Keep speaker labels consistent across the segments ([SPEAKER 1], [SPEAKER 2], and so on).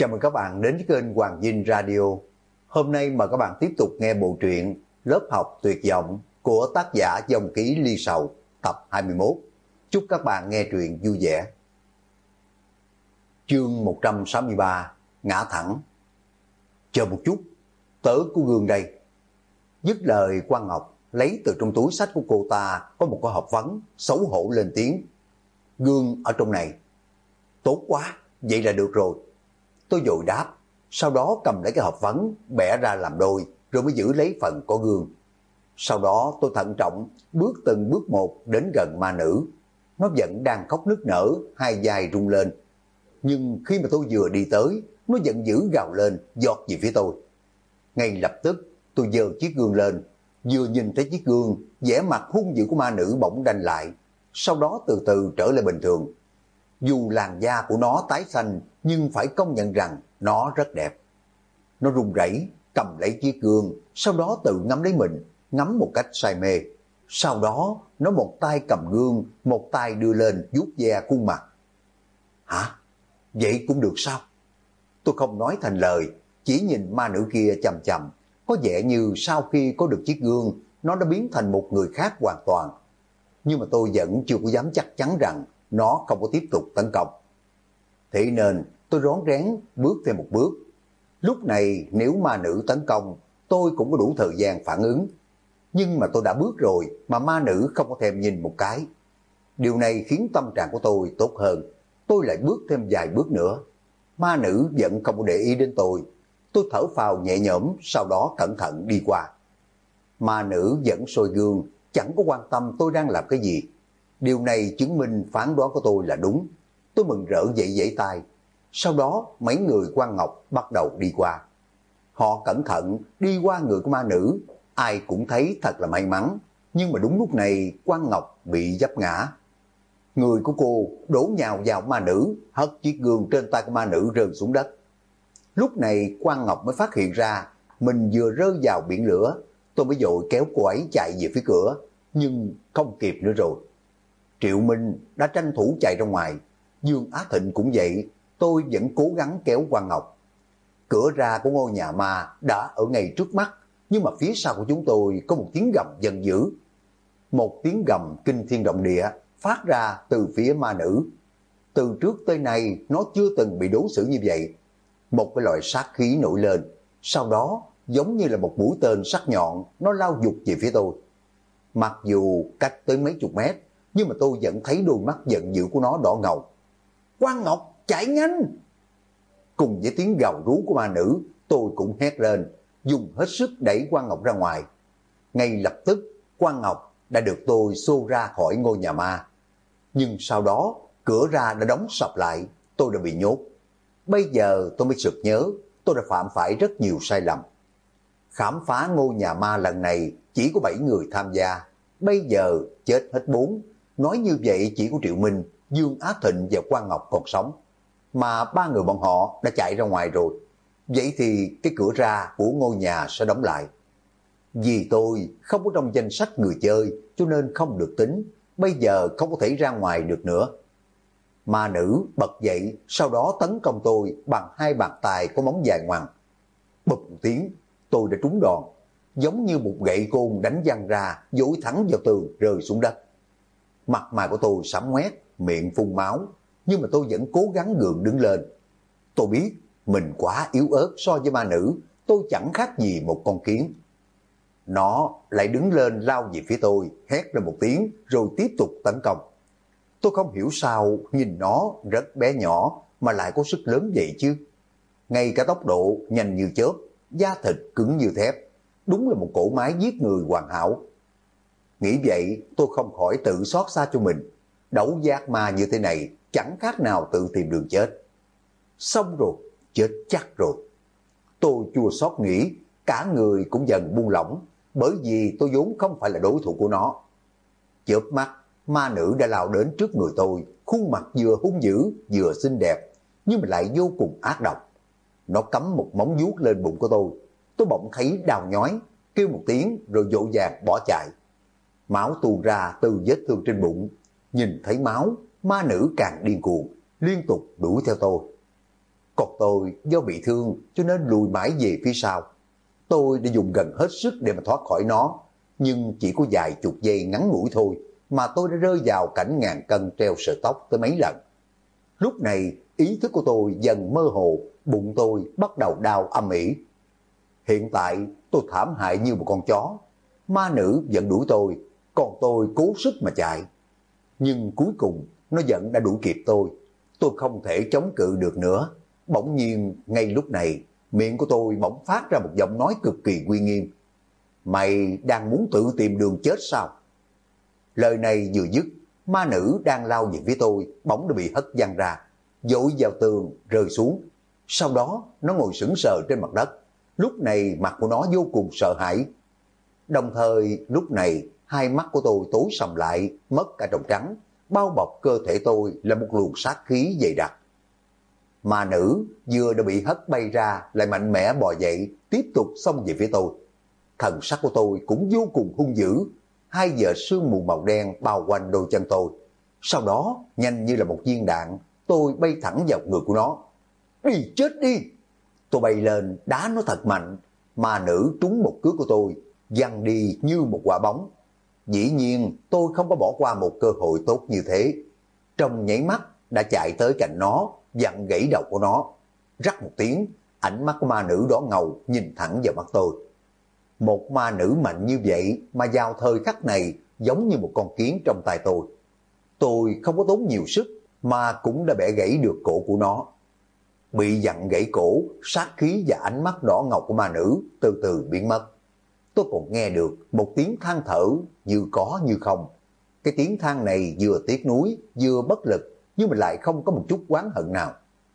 [SPEAKER 1] Chào mừng các bạn đến với kênh Hoàng Dinh Radio. Hôm nay mời các bạn tiếp tục nghe bộ truyện Lớp học tuyệt vọng của tác giả Dòng Ký Ly Sầu tập 21. Chúc các bạn nghe truyện vui vẻ. Chương 163 Ngã thẳng. Chờ một chút, tớ của Gương đây. Dứt lời, Quang Ngọc lấy từ trong túi sách của cô ta có một cái hộp phấn, xấu hổ lên tiếng. Gương ở trong này. Tốt quá, vậy là được rồi. Tôi vội đáp, sau đó cầm lấy cái hộp phấn, bẻ ra làm đôi, rồi mới giữ lấy phần có Gương. Sau đó tôi thận trọng, bước từng bước một đến gần ma nữ. Nó vẫn đang khóc nức nở, hai vai rung lên. Nhưng khi mà tôi vừa đi tới, nó giận dữ gào lên, giọt về phía tôi. Ngay lập tức, tôi giơ chiếc gương lên, vừa nhìn thấy chiếc gương, vẻ mặt hung dữ của ma nữ bỗng đanh lại, sau đó từ từ trở lại bình thường. Dù làn da của nó tái xanh, nhưng phải công nhận rằng nó rất đẹp. Nó run rẩy cầm lấy chiếc gương, sau đó tự ngắm lấy mình, ngắm một cách say mê. Sau đó, nó một tay cầm gương, một tay đưa lên vuốt ve khuôn mặt. Hả? Vậy cũng được sao? Tôi không nói thành lời, chỉ nhìn ma nữ kia chằm chằm. Có vẻ như sau khi có được chiếc gương, nó đã biến thành một người khác hoàn toàn. Nhưng mà tôi vẫn chưa có dám chắc chắn rằng nó không có tiếp tục tấn công. Thế nên tôi rón rén bước thêm một bước. Lúc này nếu ma nữ tấn công, tôi cũng có đủ thời gian phản ứng. Nhưng mà tôi đã bước rồi mà ma nữ không có thèm nhìn một cái. Điều này khiến tâm trạng của tôi tốt hơn. Tôi lại bước thêm vài bước nữa. Ma nữ vẫn không có để ý đến tôi. Tôi thở phào nhẹ nhõm, sau đó cẩn thận đi qua. Ma nữ vẫn soi gương, chẳng có quan tâm tôi đang làm cái gì. Điều này chứng minh phán đoán của tôi là đúng. Tôi mừng rỡ vẫy vẫy tay. Sau đó mấy người Quang Ngọc bắt đầu đi qua. Họ cẩn thận đi qua người của ma nữ. Ai cũng thấy thật là may mắn. Nhưng mà đúng lúc này Quang Ngọc bị vấp ngã. Người của cô đổ nhào vào ma nữ, hất chiếc gương trên tay của ma nữ rơi xuống đất. Lúc này Quang Ngọc mới phát hiện ra mình vừa rơi vào biển lửa. Tôi mới vội kéo cô ấy chạy về phía cửa, nhưng không kịp nữa rồi. Triệu Minh đã tranh thủ chạy ra ngoài, Dương Á Thịnh cũng vậy. Tôi vẫn cố gắng kéo Quang Ngọc. Cửa ra của ngôi nhà ma đã ở ngay trước mắt, nhưng mà phía sau của chúng tôi có một tiếng gầm giận dữ. Một tiếng gầm kinh thiên động địa phát ra từ phía ma nữ. Từ trước tới nay nó chưa từng bị đối xử như vậy. Một cái loại sát khí nổi lên, sau đó giống như là một mũi tên sắc nhọn, nó lao vụt về phía tôi. Mặc dù cách tới mấy chục mét, nhưng mà tôi vẫn thấy đôi mắt giận dữ của nó đỏ ngầu. Quang Ngọc, chạy nhanh! Cùng với tiếng gào rú của ma nữ, tôi cũng hét lên, dùng hết sức đẩy Quang Ngọc ra ngoài. Ngay lập tức, Quang Ngọc đã được tôi xô ra khỏi ngôi nhà ma. Nhưng sau đó, cửa ra đã đóng sập lại, tôi đã bị nhốt. Bây giờ tôi mới sực nhớ, tôi đã phạm phải rất nhiều sai lầm. Khám phá ngôi nhà ma lần này chỉ có 7 người tham gia, bây giờ chết hết 4. Nói như vậy chỉ có Triệu Minh, Dương Á Thịnh và Quang Ngọc còn sống. Mà 3 người bọn họ đã chạy ra ngoài rồi. Vậy thì cái cửa ra của ngôi nhà sẽ đóng lại. Vì tôi không có trong danh sách người chơi cho nên không được tính. Bây giờ không có thể ra ngoài được nữa. Ma nữ bật dậy, sau đó tấn công tôi bằng 2 bàn tay có móng dài ngoằng. Bụp một tiếng, tôi đã trúng đòn. Giống như một gậy côn đánh văng ra, dối thẳng vào tường rơi xuống đất. Mặt mày của tôi sẫm ngoét, miệng phun máu. Nhưng mà tôi vẫn cố gắng gượng đứng lên. Tôi biết mình quá yếu ớt so với ma nữ. Tôi chẳng khác gì một con kiến. Nó lại đứng lên lao về phía tôi, hét lên một tiếng rồi tiếp tục tấn công. Tôi không hiểu sao nhìn nó rất bé nhỏ mà lại có sức lớn vậy chứ. Ngay cả tốc độ nhanh như chớp, da thịt cứng như thép. Đúng là một cỗ máy giết người hoàn hảo. Nghĩ vậy tôi không khỏi tự xót xa cho mình. Đấu giác ma như thế này chẳng khác nào tự tìm đường chết. Xong rồi, chết chắc rồi. Tôi chua xót nghĩ, cả người cũng dần buông lỏng, bởi vì tôi vốn không phải là đối thủ của nó. Chớp mắt, ma nữ đã lao đến trước người tôi, khuôn mặt vừa hung dữ vừa xinh đẹp, nhưng mà lại vô cùng ác độc. Nó cắm một móng vuốt lên bụng của tôi bỗng thấy đau nhói, kêu một tiếng rồi vội vàng bỏ chạy. Máu tuôn ra từ vết thương trên bụng, nhìn thấy máu, ma nữ càng điên cuồng, liên tục đuổi theo tôi. Còn tôi do bị thương cho nên lùi mãi về phía sau. Tôi đã dùng gần hết sức để mà thoát khỏi nó, nhưng chỉ có vài chục giây ngắn ngủi thôi mà tôi đã rơi vào cảnh ngàn cân treo sợi tóc tới mấy lần. Lúc này ý thức của tôi dần mơ hồ, bụng tôi bắt đầu đau âm ỉ. Hiện tại tôi thảm hại như một con chó. Ma nữ vẫn đuổi tôi, còn tôi cố sức mà chạy. Nhưng cuối cùng nó vẫn đã đuổi kịp tôi. Tôi không thể chống cự được nữa. Bỗng nhiên ngay lúc này, miệng của tôi bỗng phát ra một giọng nói cực kỳ uy nghiêm. Mày đang muốn tự tìm đường chết sao? Lời này vừa dứt, ma nữ đang lao về phía tôi bỗng đã bị hất văng ra, dội vào tường rơi xuống. Sau đó nó ngồi sững sờ trên mặt đất. Lúc này mặt của nó vô cùng sợ hãi. Đồng thời lúc này hai mắt của tôi tối sầm lại, mất cả tròng trắng, bao bọc cơ thể tôi là một luồng sát khí dày đặc. Ma nữ vừa đã bị hất bay ra lại mạnh mẽ bò dậy, tiếp tục xông về phía tôi. Thần sắc của tôi cũng vô cùng hung dữ. 2 giờ sương mù màu đen bao quanh đôi chân tôi. Sau đó nhanh như là một viên đạn, tôi bay thẳng vào người của nó. Đi chết đi! Tôi bay lên đá nó thật mạnh. Ma nữ trúng một cước của tôi, văng đi như một quả bóng. Dĩ nhiên tôi không có bỏ qua một cơ hội tốt như thế. Trong nháy mắt đã chạy tới cạnh nó, vặn gãy đầu của nó. Rắc một tiếng, ánh mắt của ma nữ đỏ ngầu nhìn thẳng vào mắt tôi. Một ma nữ mạnh như vậy mà vào thời khắc này giống như một con kiến trong tay tôi. Tôi không có tốn nhiều sức mà cũng đã bẻ gãy được cổ của nó. Bị vặn gãy cổ, sát khí và ánh mắt đỏ ngầu của ma nữ từ từ biến mất. Tôi còn nghe được một tiếng than thở như có như không. Cái tiếng than này vừa tiếc nuối, vừa bất lực, nhưng mà lại không có một chút oán hận nào.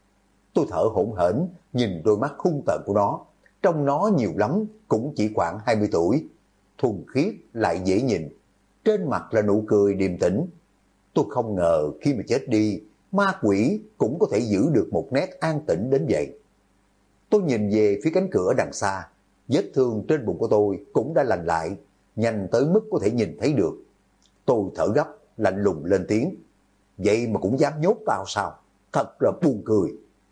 [SPEAKER 1] Tôi thở hổn hển, nhìn đôi mắt hung tợn của nó. Trong nó nhiều lắm, cũng chỉ khoảng 20 tuổi. Thuần khiết lại dễ nhìn. Trên mặt là nụ cười điềm tĩnh. Tôi không ngờ khi mà chết đi, ma quỷ cũng có thể giữ được một nét an tĩnh đến vậy. Tôi nhìn về phía cánh cửa đằng xa. Vết thương trên bụng của tôi cũng đã lành lại, nhanh tới mức có thể nhìn thấy được. Tôi thở gấp, lạnh lùng lên tiếng. Vậy mà cũng dám nhốt tao sao? Thật là buồn cười.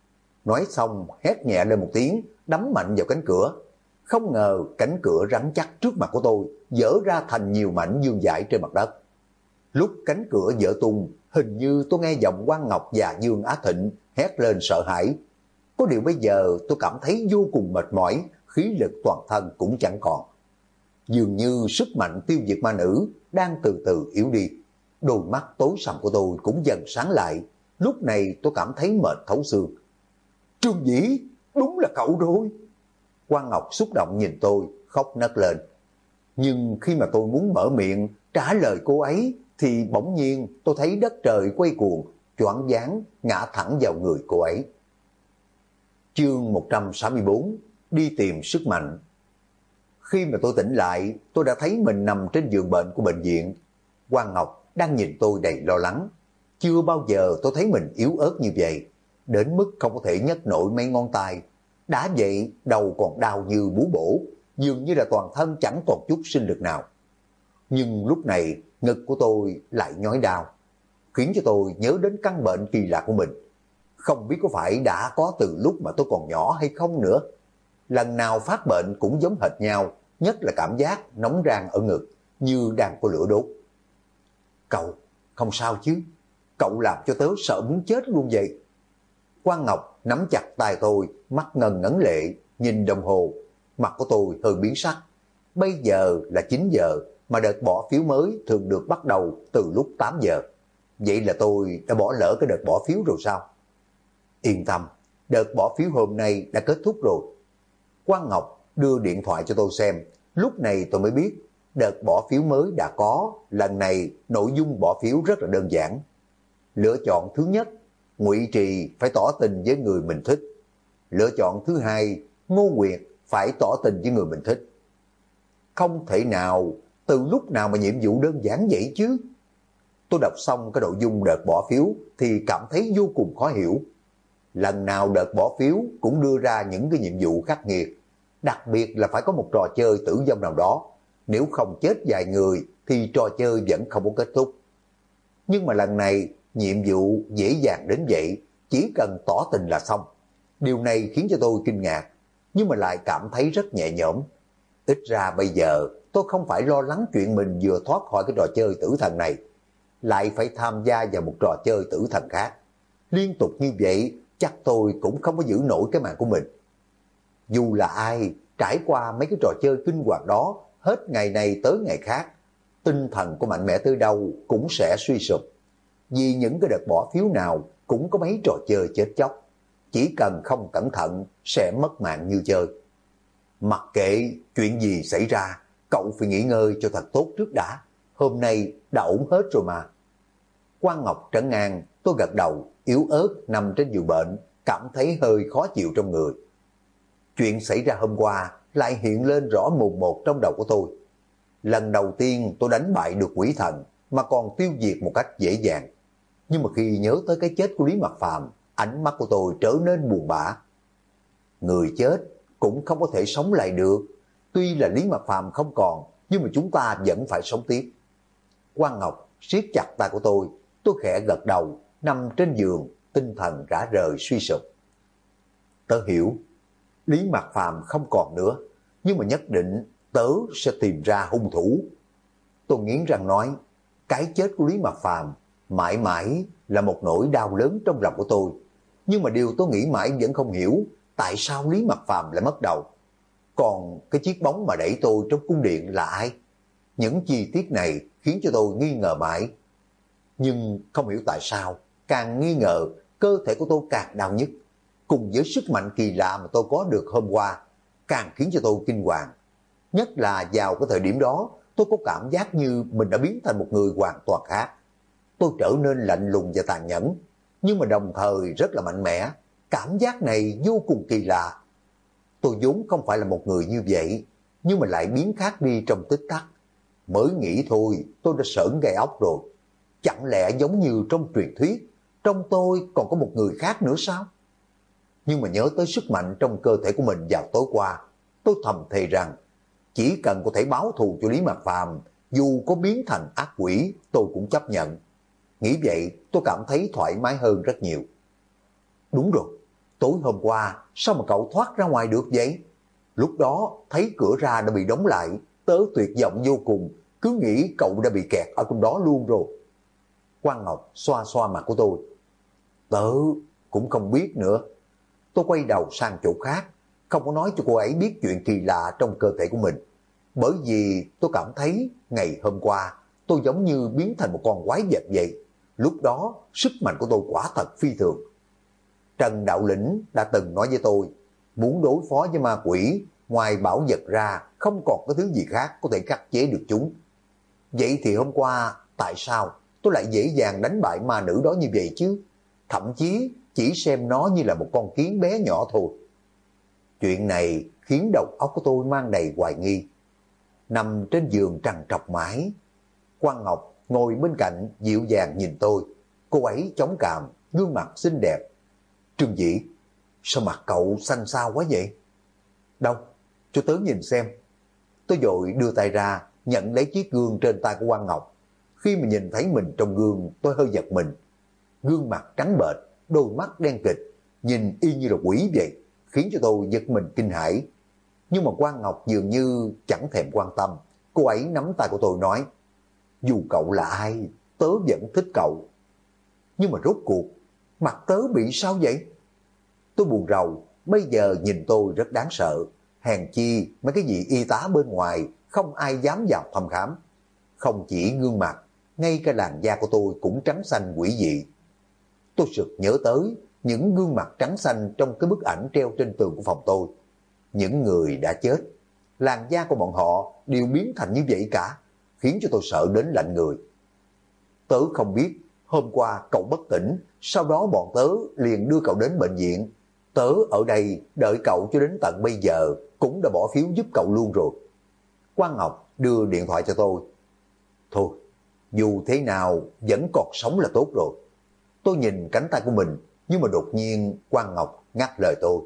[SPEAKER 1] Nói xong hét nhẹ lên một tiếng, đấm mạnh vào cánh cửa. Không ngờ cánh cửa rắn chắc trước mặt của tôi vỡ ra thành nhiều mảnh vương vãi trên mặt đất. Lúc cánh cửa vỡ tung, hình như tôi nghe giọng Quan Ngọc và Dương Á Thịnh hét lên sợ hãi. Có điều bây giờ tôi cảm thấy vô cùng mệt mỏi, khí lực toàn thân cũng chẳng còn. Dường như sức mạnh tiêu diệt ma nữ đang từ từ yếu đi. Đôi mắt tối sầm của tôi cũng dần sáng lại. Lúc này tôi cảm thấy mệt thấu xương. Trương Vĩ, đúng là cậu rồi. Quan Ngọc xúc động nhìn tôi, khóc nấc lên. Nhưng khi mà tôi muốn mở miệng trả lời cô ấy, thì bỗng nhiên tôi thấy đất trời quay cuồng, choáng váng ngã thẳng vào người cô ấy. Chương 164, đi tìm sức mạnh. Khi mà tôi tỉnh lại, tôi đã thấy mình nằm trên giường bệnh của bệnh viện. Quan Ngọc đang nhìn tôi đầy lo lắng. Chưa bao giờ tôi thấy mình yếu ớt như vậy, đến mức không có thể nhấc nổi mấy ngón tay. Đã vậy, đầu còn đau như bú bổ, dường như là toàn thân chẳng còn chút sinh lực nào. Nhưng lúc này, ngực của tôi lại nhói đau, khiến cho tôi nhớ đến căn bệnh kỳ lạ của mình. Không biết có phải đã có từ lúc mà tôi còn nhỏ hay không nữa. Lần nào phát bệnh cũng giống hệt nhau, nhất là cảm giác nóng rang ở ngực, như đang có lửa đốt. Cậu, không sao chứ? Cậu làm cho tớ sợ muốn chết luôn vậy. Quan Ngọc nắm chặt tay tôi, mắt ngần ngấn lệ, nhìn đồng hồ. Mặt của tôi hơi biến sắc. Bây giờ là 9 giờ, mà đợt bỏ phiếu mới thường được bắt đầu từ lúc 8 giờ. Vậy là tôi đã bỏ lỡ cái đợt bỏ phiếu rồi sao? Yên tâm, đợt bỏ phiếu hôm nay đã kết thúc rồi. Quan Ngọc đưa điện thoại cho tôi xem. Lúc này tôi mới biết đợt bỏ phiếu mới đã có. Lần này nội dung bỏ phiếu rất là đơn giản. Lựa chọn thứ nhất, Ngụy Trì phải tỏ tình với người mình thích. Lựa chọn thứ hai, Ngô Nguyệt phải tỏ tình với người mình thích. Không thể nào, từ lúc nào mà nhiệm vụ đơn giản vậy chứ? Tôi đọc xong cái nội dung đợt bỏ phiếu thì cảm thấy vô cùng khó hiểu. Lần nào đợt bỏ phiếu cũng đưa ra những cái nhiệm vụ khắc nghiệt, đặc biệt là phải có một trò chơi tử vong nào đó. Nếu không chết vài người thì trò chơi vẫn không có kết thúc. Nhưng mà lần này nhiệm vụ dễ dàng đến vậy, chỉ cần tỏ tình là xong. Điều này khiến cho tôi kinh ngạc, nhưng mà lại cảm thấy rất nhẹ nhõm. Ít ra bây giờ tôi không phải lo lắng chuyện mình vừa thoát khỏi cái trò chơi tử thần này, lại phải tham gia vào một trò chơi tử thần khác. Liên tục như vậy, chắc tôi cũng không có giữ nổi cái mạng của mình. Dù là ai, trải qua mấy cái trò chơi kinh hoàng đó, hết ngày này tới ngày khác, tinh thần của mạnh mẽ tới đâu cũng sẽ suy sụp. Vì những cái đợt bỏ phiếu nào cũng có mấy trò chơi chết chóc. Chỉ cần không cẩn thận sẽ mất mạng như chơi. Mặc kệ chuyện gì xảy ra, cậu phải nghỉ ngơi cho thật tốt trước đã. Hôm nay đã ổn hết rồi mà. Quang Ngọc trấn an, tôi gật đầu, yếu ớt nằm trên giường bệnh, cảm thấy hơi khó chịu trong người. Chuyện xảy ra hôm qua lại hiện lên rõ mồn một trong đầu của tôi. Lần đầu tiên tôi đánh bại được quỷ thần mà còn tiêu diệt một cách dễ dàng. Nhưng mà khi nhớ tới cái chết của Lý Mặc Phàm, ánh mắt của tôi trở nên buồn bã. Người chết cũng không có thể sống lại được. Tuy là Lý Mặc Phàm không còn, nhưng mà chúng ta vẫn phải sống tiếp. Quang Ngọc siết chặt tay của tôi khẽ gật đầu, nằm trên giường, tinh thần rã rời suy sụp. Tớ hiểu, Lý Mặc Phàm không còn nữa, nhưng mà nhất định tớ sẽ tìm ra hung thủ. Tôi nghiến răng nói, cái chết của Lý Mặc Phàm mãi mãi là một nỗi đau lớn trong lòng của tôi. Nhưng mà điều tôi nghĩ mãi vẫn không hiểu, tại sao Lý Mặc Phàm lại mất đầu? Còn cái chiếc bóng mà đẩy tôi trong cung điện là ai? Những chi tiết này khiến cho tôi nghi ngờ mãi. Nhưng không hiểu tại sao, càng nghi ngờ, cơ thể của tôi càng đau nhức. Cùng với sức mạnh kỳ lạ mà tôi có được hôm qua, càng khiến cho tôi kinh hoàng. Nhất là vào cái thời điểm đó, tôi có cảm giác như mình đã biến thành một người hoàn toàn khác. Tôi trở nên lạnh lùng và tàn nhẫn, nhưng mà đồng thời rất là mạnh mẽ. Cảm giác này vô cùng kỳ lạ. Tôi vốn không phải là một người như vậy, nhưng mà lại biến khác đi trong tích tắc. Mới nghĩ thôi, tôi đã sởn gai ốc rồi. Chẳng lẽ giống như trong truyền thuyết, trong tôi còn có một người khác nữa sao? Nhưng mà nhớ tới sức mạnh trong cơ thể của mình vào tối qua, tôi thầm thề rằng, chỉ cần có thể báo thù cho Lý Mặc Phàm, dù có biến thành ác quỷ, tôi cũng chấp nhận. Nghĩ vậy, tôi cảm thấy thoải mái hơn rất nhiều. Đúng rồi, tối hôm qua, sao mà cậu thoát ra ngoài được vậy? Lúc đó, thấy cửa ra đã bị đóng lại, tớ tuyệt vọng vô cùng, cứ nghĩ cậu đã bị kẹt ở trong đó luôn rồi. Quang Ngọc xoa xoa mặt của tôi. Tớ cũng không biết nữa. Tôi quay đầu sang chỗ khác, không có nói cho cô ấy biết chuyện kỳ lạ trong cơ thể của mình. Bởi vì tôi cảm thấy ngày hôm qua tôi giống như biến thành một con quái vật vậy. Lúc đó sức mạnh của tôi quả thật phi thường. Trần Đạo Lĩnh đã từng nói với tôi, muốn đối phó với ma quỷ, ngoài bảo vật ra không còn có thứ gì khác có thể khắc chế được chúng. Vậy thì hôm qua tại sao tôi lại dễ dàng đánh bại ma nữ đó như vậy chứ? Thậm chí chỉ xem nó như là một con kiến bé nhỏ thôi. Chuyện này khiến đầu óc của tôi mang đầy hoài nghi. Nằm trên giường trằn trọc mãi, Quang Ngọc ngồi bên cạnh dịu dàng nhìn tôi. Cô ấy chống cằm, gương mặt xinh đẹp. Trương Dĩ, sao mặt cậu xanh xao quá vậy? Đâu, cho tớ nhìn xem. Tôi vội đưa tay ra, nhận lấy chiếc gương trên tay của Quang Ngọc. Khi mà nhìn thấy mình trong gương, tôi hơi giật mình. Gương mặt trắng bệch, đôi mắt đen kịt, nhìn y như là quỷ vậy, khiến cho tôi giật mình kinh hãi. Nhưng mà Quang Ngọc dường như chẳng thèm quan tâm. Cô ấy nắm tay của tôi nói, dù cậu là ai, tớ vẫn thích cậu. Nhưng mà rốt cuộc, mặt tớ bị sao vậy? Tôi buồn rầu, bây giờ nhìn tôi rất đáng sợ. Hèn chi mấy cái vị y tá bên ngoài không ai dám vào thăm khám. Không chỉ gương mặt, ngay cả làn da của tôi cũng trắng xanh quỷ dị. Tôi sực nhớ tới những gương mặt trắng xanh trong cái bức ảnh treo trên tường của phòng tôi. Những người đã chết, làn da của bọn họ đều biến thành như vậy cả, khiến cho tôi sợ đến lạnh người. Tớ không biết, hôm qua cậu bất tỉnh, sau đó bọn tớ liền đưa cậu đến bệnh viện. Tớ ở đây đợi cậu cho đến tận bây giờ, cũng đã bỏ phiếu giúp cậu luôn rồi. Quang Ngọc đưa điện thoại cho tôi. Thôi, dù thế nào vẫn còn sống là tốt rồi. Tôi nhìn cánh tay của mình, nhưng mà đột nhiên Quang Ngọc ngắt lời tôi.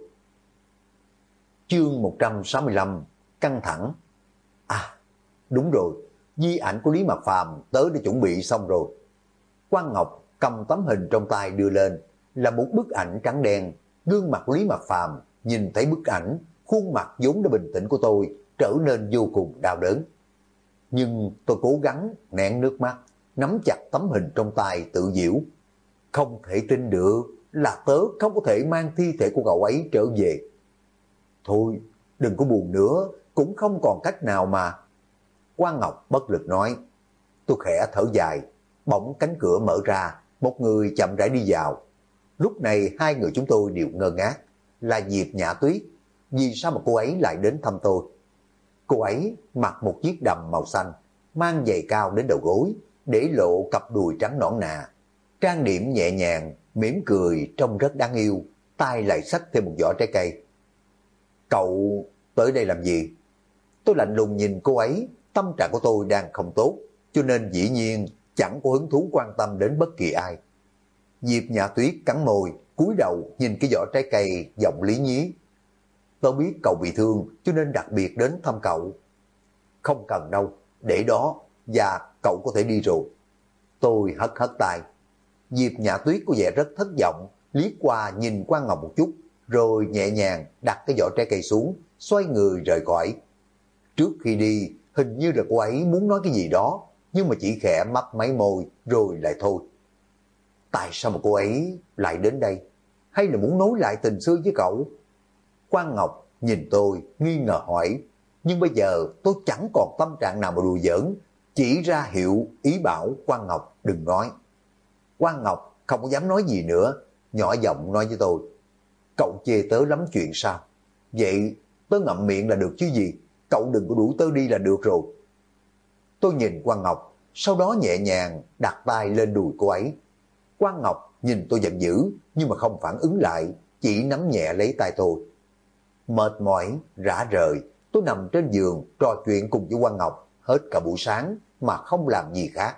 [SPEAKER 1] Chương 165, căng thẳng. À, đúng rồi, di ảnh của Lý Mặc Phàm tớ đã chuẩn bị xong rồi. Quang Ngọc cầm tấm hình trong tay đưa lên, là một bức ảnh trắng đen, Gương mặt Lý Mạc Phàm nhìn thấy bức ảnh, khuôn mặt vốn đã bình tĩnh của tôi trở nên vô cùng đau đớn. Nhưng tôi cố gắng nén nước mắt, nắm chặt tấm hình trong tay tự giễu. Không thể tin được là tớ không có thể mang thi thể của cậu ấy trở về. Thôi, đừng có buồn nữa, cũng không còn cách nào mà. Quang Ngọc bất lực nói. Tôi khẽ thở dài, bỗng cánh cửa mở ra, một người chậm rãi đi vào. Lúc này hai người chúng tôi đều ngơ ngác, là Diệp Nhã Tuyết. Vì sao mà cô ấy lại đến thăm tôi? Cô ấy mặc một chiếc đầm màu xanh, mang giày cao đến đầu gối, để lộ cặp đùi trắng nõn nà. Trang điểm nhẹ nhàng, mỉm cười trông rất đáng yêu, tay lại xách thêm một giỏ trái cây. Cậu tới đây làm gì? Tôi lạnh lùng nhìn cô ấy, tâm trạng của tôi đang không tốt, cho nên dĩ nhiên chẳng có hứng thú quan tâm đến bất kỳ ai. Diệp Nhã Tuyết cắn môi, cúi đầu nhìn cái giỏ trái cây, giọng lý nhí. Tôi biết cậu bị thương cho nên đặc biệt đến thăm cậu. Không cần đâu, để đó, và cậu có thể đi rồi. Tôi hất hất tay. Diệp Nhã Tuyết có vẻ rất thất vọng, liếc qua nhìn Quang Ngọc một chút, rồi nhẹ nhàng đặt cái giỏ trái cây xuống, xoay người rời khỏi. Trước khi đi, hình như là cô ấy muốn nói cái gì đó, nhưng mà chỉ khẽ mấp máy môi rồi lại thôi. Tại sao mà cô ấy lại đến đây? Hay là muốn nối lại tình xưa với cậu? Quang Ngọc nhìn tôi nghi ngờ hỏi, nhưng bây giờ tôi chẳng còn tâm trạng nào mà đùa giỡn, chỉ ra hiệu ý bảo Quang Ngọc đừng nói. Quang Ngọc không có dám nói gì nữa, nhỏ giọng nói với tôi, cậu chê tớ lắm chuyện sao? Vậy tớ ngậm miệng là được chứ gì, cậu đừng có đuổi tớ đi là được rồi. Tôi nhìn Quang Ngọc, sau đó nhẹ nhàng đặt tay lên đùi cô ấy. Quang Ngọc nhìn tôi giận dữ, nhưng mà không phản ứng lại, chỉ nắm nhẹ lấy tay tôi. Mệt mỏi, rã rời, tôi nằm trên giường trò chuyện cùng với Quang Ngọc hết cả buổi sáng mà không làm gì khác.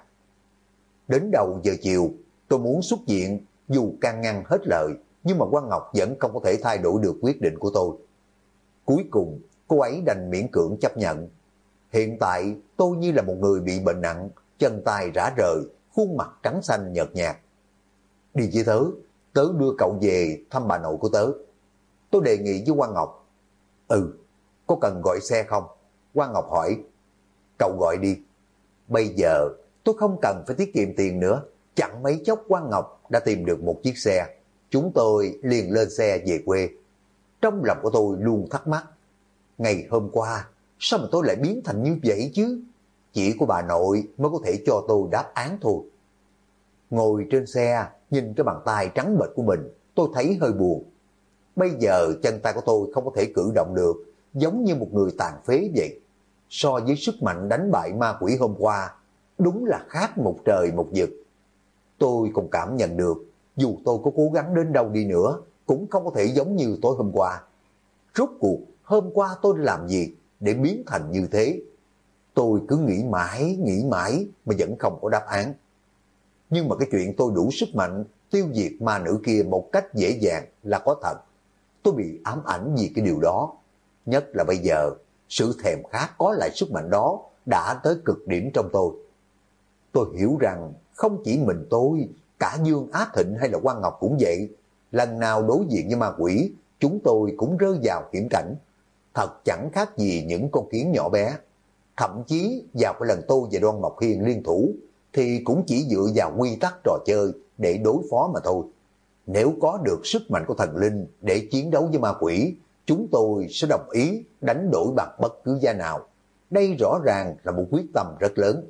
[SPEAKER 1] Đến đầu giờ chiều, tôi muốn xuất viện, dù can ngăn hết lời, nhưng mà Quang Ngọc vẫn không có thể thay đổi được quyết định của tôi. Cuối cùng, cô ấy đành miễn cưỡng chấp nhận. Hiện tại, tôi như là một người bị bệnh nặng, chân tay rã rời, khuôn mặt trắng xanh nhợt nhạt. Đi với tớ, tớ đưa cậu về thăm bà nội của tớ. Tôi đề nghị với Quang Ngọc. Ừ, có cần gọi xe không? Quang Ngọc hỏi. Cậu gọi đi. Bây giờ tôi không cần phải tiết kiệm tiền nữa. Chẳng mấy chốc Quang Ngọc đã tìm được một chiếc xe. Chúng tôi liền lên xe về quê. Trong lòng của tôi luôn thắc mắc. Ngày hôm qua, sao mà tôi lại biến thành như vậy chứ? Chỉ có bà nội mới có thể cho tôi đáp án thôi. Ngồi trên xe, nhìn cái bàn tay trắng bệch của mình, tôi thấy hơi buồn. Bây giờ chân tay của tôi không có thể cử động được, giống như một người tàn phế vậy. So với sức mạnh đánh bại ma quỷ hôm qua, đúng là khác một trời một vực. Tôi còn cảm nhận được, dù tôi có cố gắng đến đâu đi nữa, cũng không có thể giống như tối hôm qua. Rốt cuộc, hôm qua tôi đã làm gì để biến thành như thế? Tôi cứ nghĩ mãi mà vẫn không có đáp án. Nhưng mà cái chuyện tôi đủ sức mạnh tiêu diệt ma nữ kia một cách dễ dàng là có thật. Tôi bị ám ảnh vì cái điều đó. Nhất là bây giờ, sự thèm khát có lại sức mạnh đó đã tới cực điểm trong tôi. Tôi hiểu rằng không chỉ mình tôi, cả Dương Á Thịnh hay là Quang Ngọc cũng vậy. Lần nào đối diện với ma quỷ, chúng tôi cũng rơi vào hiểm cảnh. Thật chẳng khác gì những con kiến nhỏ bé. Thậm chí vào cái lần tôi và Đoan Mộc Hiên liên thủ, thì cũng chỉ dựa vào quy tắc trò chơi để đối phó mà thôi. Nếu có được sức mạnh của thần linh để chiến đấu với ma quỷ, chúng tôi sẽ đồng ý đánh đổi bằng bất cứ giá nào. Đây rõ ràng là một quyết tâm rất lớn.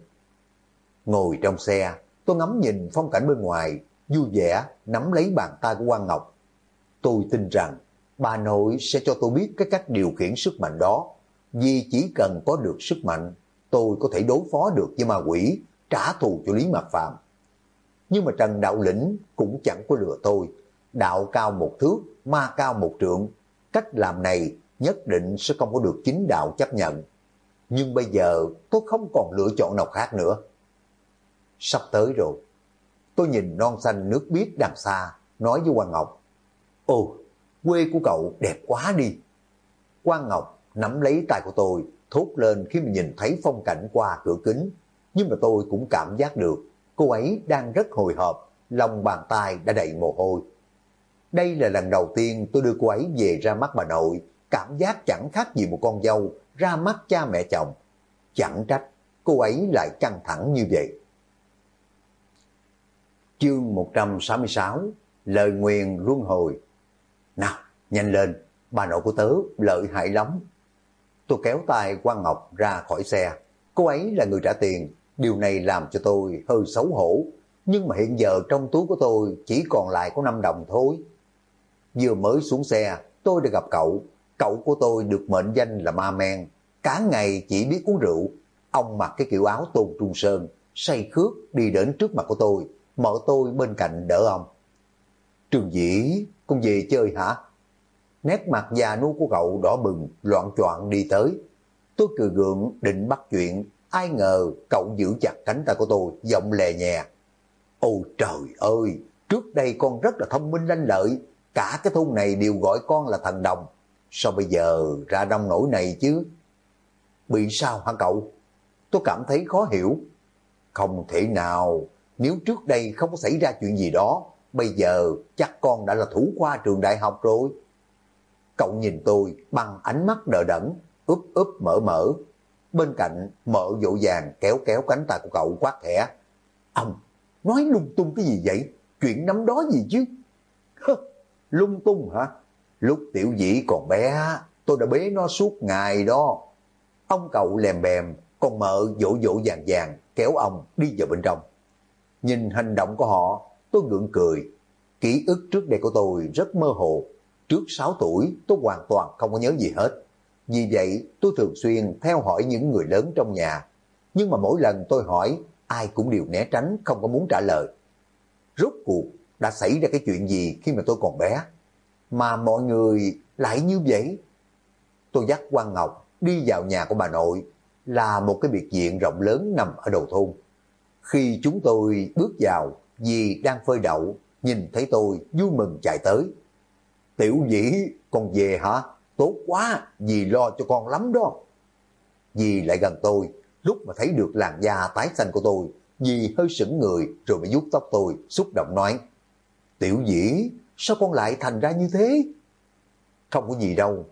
[SPEAKER 1] Ngồi trong xe, tôi ngắm nhìn phong cảnh bên ngoài, vui vẻ nắm lấy bàn tay của Quang Ngọc. Tôi tin rằng bà nội sẽ cho tôi biết cái cách điều khiển sức mạnh đó. Vì chỉ cần có được sức mạnh, tôi có thể đối phó được với ma quỷ, trả thù cho Lý Mạc Phàm. Nhưng mà Trần Đạo Lĩnh cũng chẳng có lừa tôi. Đạo cao một thước, ma cao một trượng. Cách làm này nhất định sẽ không có được chính đạo chấp nhận. Nhưng bây giờ tôi không còn lựa chọn nào khác nữa. Sắp tới rồi. Tôi nhìn non xanh nước biếc đằng xa, nói với Quang Ngọc. Ồ, quê của cậu đẹp quá đi. Quang Ngọc nắm lấy tay của tôi, thốt lên khi mà nhìn thấy phong cảnh qua cửa kính. Nhưng mà tôi cũng cảm giác được cô ấy đang rất hồi hộp, lòng bàn tay đã đầy mồ hôi. Đây là lần đầu tiên tôi đưa cô ấy về ra mắt bà nội, cảm giác chẳng khác gì một con dâu ra mắt cha mẹ chồng. Chẳng trách cô ấy lại căng thẳng như vậy. Chương 166, lời nguyền luân hồi. Nào, nhanh lên, bà nội của tớ lợi hại lắm. Tôi kéo tay Quang Ngọc ra khỏi xe. Cô ấy là người trả tiền, điều này làm cho tôi hơi xấu hổ. Nhưng mà hiện giờ trong túi của tôi chỉ còn lại có 5 đồng thôi. Vừa mới xuống xe, tôi đã gặp cậu. Cậu của tôi được mệnh danh là ma men, cả ngày chỉ biết uống rượu. Ông mặc cái kiểu áo Tôn Trung Sơn, say khướt đi đến trước mặt của tôi, mở tôi bên cạnh đỡ ông. Trường Dĩ, con về chơi hả? Nét mặt già nua của cậu đỏ bừng, loạn choạng đi tới. Tôi cười gượng định bắt chuyện, ai ngờ cậu giữ chặt cánh tay của tôi, giọng lè nhẹ. Ôi trời ơi, trước đây con rất là thông minh lanh lợi, cả cái thôn này đều gọi con là thần đồng. Sao bây giờ ra nông nổi này chứ? Bị sao hả cậu? Tôi cảm thấy khó hiểu. Không thể nào, nếu trước đây không có xảy ra chuyện gì đó, bây giờ chắc con đã là thủ khoa trường đại học rồi. Cậu nhìn tôi bằng ánh mắt đờ đẫn, úp úp mở mở. Bên cạnh Mợ vội vàng kéo kéo cánh tay của cậu quát thẻ. Ông nói lung tung cái gì vậy? Chuyện năm đó gì chứ? Lung tung hả? Lúc Tiểu Dĩ còn bé, tôi đã bế nó suốt ngày đó. Ông cậu lèm bèm, còn Mợ vỗ vỗ vàng vàng kéo ông đi vào bên trong. Nhìn hành động của họ, tôi gượng cười. Ký ức trước đây của tôi rất mơ hồ. Trước 6 tuổi tôi hoàn toàn không có nhớ gì hết. Vì vậy tôi thường xuyên theo hỏi những người lớn trong nhà. Nhưng mà mỗi lần tôi hỏi, ai cũng đều né tránh, không có muốn trả lời. Rốt cuộc đã xảy ra cái chuyện gì khi mà tôi còn bé, mà mọi người lại như vậy? Tôi dắt Quang Ngọc đi vào nhà của bà nội, là một cái biệt viện rộng lớn nằm ở đầu thôn. Khi chúng tôi bước vào, dì đang phơi đậu, nhìn thấy tôi vui mừng chạy tới. Tiểu Dĩ, con về hả? Tốt quá, dì lo cho con lắm đó. Dì lại gần tôi, lúc mà thấy được làn da tái xanh của tôi, dì hơi sững người rồi mới vuốt tóc tôi, xúc động nói. Tiểu Dĩ, sao con lại thành ra như thế? Không có gì đâu,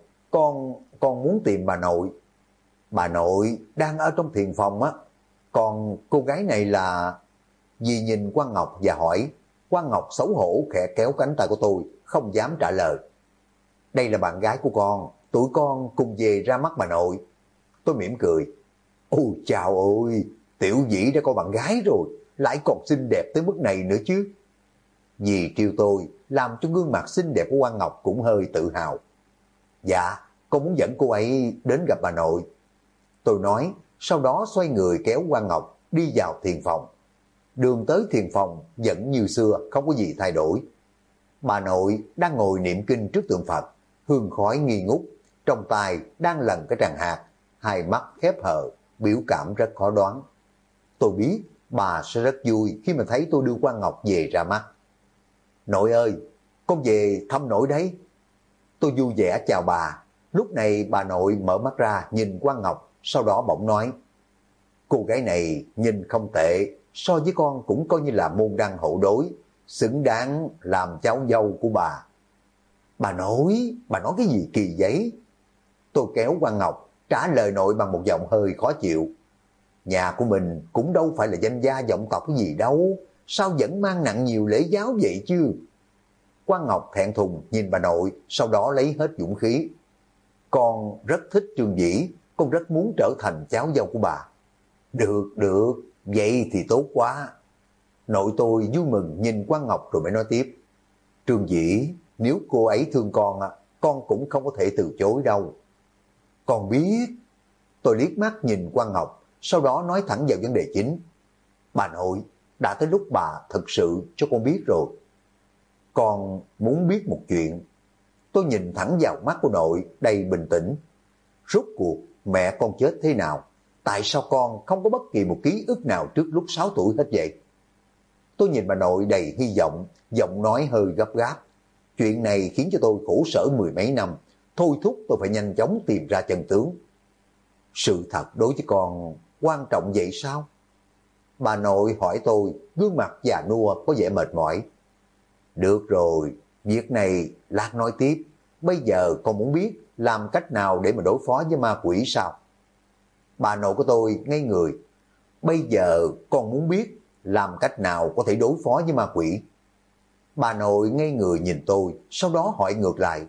[SPEAKER 1] con muốn tìm bà nội. Bà nội đang ở trong thiền phòng á. Còn cô gái này là... Dì nhìn Quang Ngọc và hỏi. Quang Ngọc xấu hổ khẽ kéo cánh tay của tôi, không dám trả lời. Đây là bạn gái của con, tụi con cùng về ra mắt bà nội. Tôi mỉm cười. Ôi chào ơi, Tiểu Dĩ đã có bạn gái rồi, lại còn xinh đẹp tới mức này nữa chứ. Dì trêu tôi, làm cho gương mặt xinh đẹp của Quang Ngọc cũng hơi tự hào. Dạ, con muốn dẫn cô ấy đến gặp bà nội. Tôi nói, sau đó xoay người kéo Quang Ngọc đi vào thiền phòng. Đường tới thiền phòng vẫn như xưa, không có gì thay đổi. Bà nội đang ngồi niệm kinh trước tượng Phật, hương khói nghi ngút, trong tay đang lần cái tràng hạt, hai mắt khép hờ, biểu cảm rất khó đoán. Tôi biết bà sẽ rất vui khi mà thấy tôi đưa Quang Ngọc về ra mắt. Nội ơi, con về thăm nội đấy. Tôi vui vẻ chào bà. Lúc này bà nội mở mắt ra nhìn Quang Ngọc, sau đó bỗng nói. Cô gái này nhìn không tệ, so với con cũng coi như là môn đăng hộ đối, xứng đáng làm cháu dâu của bà. Bà nói cái gì kỳ vậy? Tôi kéo Quang Ngọc, trả lời nội bằng một giọng hơi khó chịu. Nhà của mình cũng đâu phải là danh gia vọng tộc cái gì đâu, sao vẫn mang nặng nhiều lễ giáo vậy chứ? Quang Ngọc thẹn thùng nhìn bà nội, sau đó lấy hết dũng khí. Con rất thích Trương Dĩ, con rất muốn trở thành cháu dâu của bà. Được, vậy thì tốt quá. Nội tôi vui mừng nhìn Quang Ngọc rồi mới nói tiếp. Trương Dĩ, nếu cô ấy thương con cũng không có thể từ chối đâu. Con biết. Tôi liếc mắt nhìn Quang Ngọc, sau đó nói thẳng vào vấn đề chính. Bà nội, đã tới lúc bà thật sự cho con biết rồi. Con muốn biết một chuyện. Tôi nhìn thẳng vào mắt của nội đầy bình tĩnh. Rốt cuộc mẹ con chết thế nào? Tại sao con không có bất kỳ một ký ức nào trước lúc 6 tuổi hết vậy? Tôi nhìn bà nội đầy hy vọng, giọng nói hơi gấp gáp. Chuyện này khiến cho tôi khổ sở 10 mấy năm, thôi thúc tôi phải nhanh chóng tìm ra chân tướng. Sự thật đối với con quan trọng vậy sao? Bà nội hỏi tôi, gương mặt già nua có vẻ mệt mỏi. Được rồi, Việc này lát nói tiếp, bây giờ con muốn biết làm cách nào để mà đối phó với ma quỷ sao? Bà nội của tôi ngây người. Bây giờ con muốn biết làm cách nào có thể đối phó với ma quỷ. Bà nội ngây người nhìn tôi, sau đó hỏi ngược lại.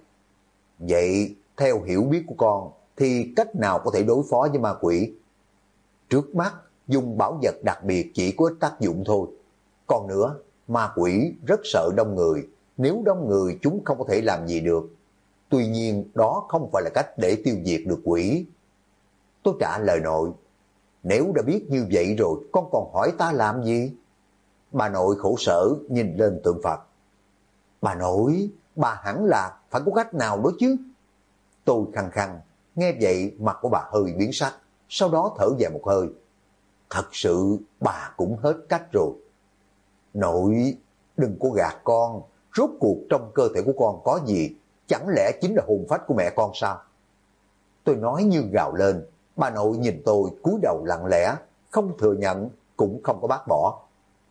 [SPEAKER 1] Vậy theo hiểu biết của con thì cách nào có thể đối phó với ma quỷ? Trước mắt dùng bảo vật đặc biệt chỉ có ít tác dụng thôi. Còn nữa, ma quỷ rất sợ đông người, nếu đông người chúng không có thể làm gì được. Tuy nhiên đó không phải là cách để tiêu diệt được quỷ. Tôi trả lời nội, nếu đã biết như vậy rồi con còn hỏi ta làm gì? Bà nội khổ sở nhìn lên tượng Phật. Bà nội, bà hẳn là phải có cách nào đó chứ. Tôi khăng khăng, nghe vậy mặt của bà hơi biến sắc, sau đó thở dài một hơi. Thật sự bà cũng hết cách rồi. Nội, đừng có gạt con, rốt cuộc trong cơ thể của con có gì, chẳng lẽ chính là hồn phách của mẹ con sao? Tôi nói như gào lên, bà nội nhìn tôi cúi đầu lặng lẽ, không thừa nhận, cũng không có bác bỏ.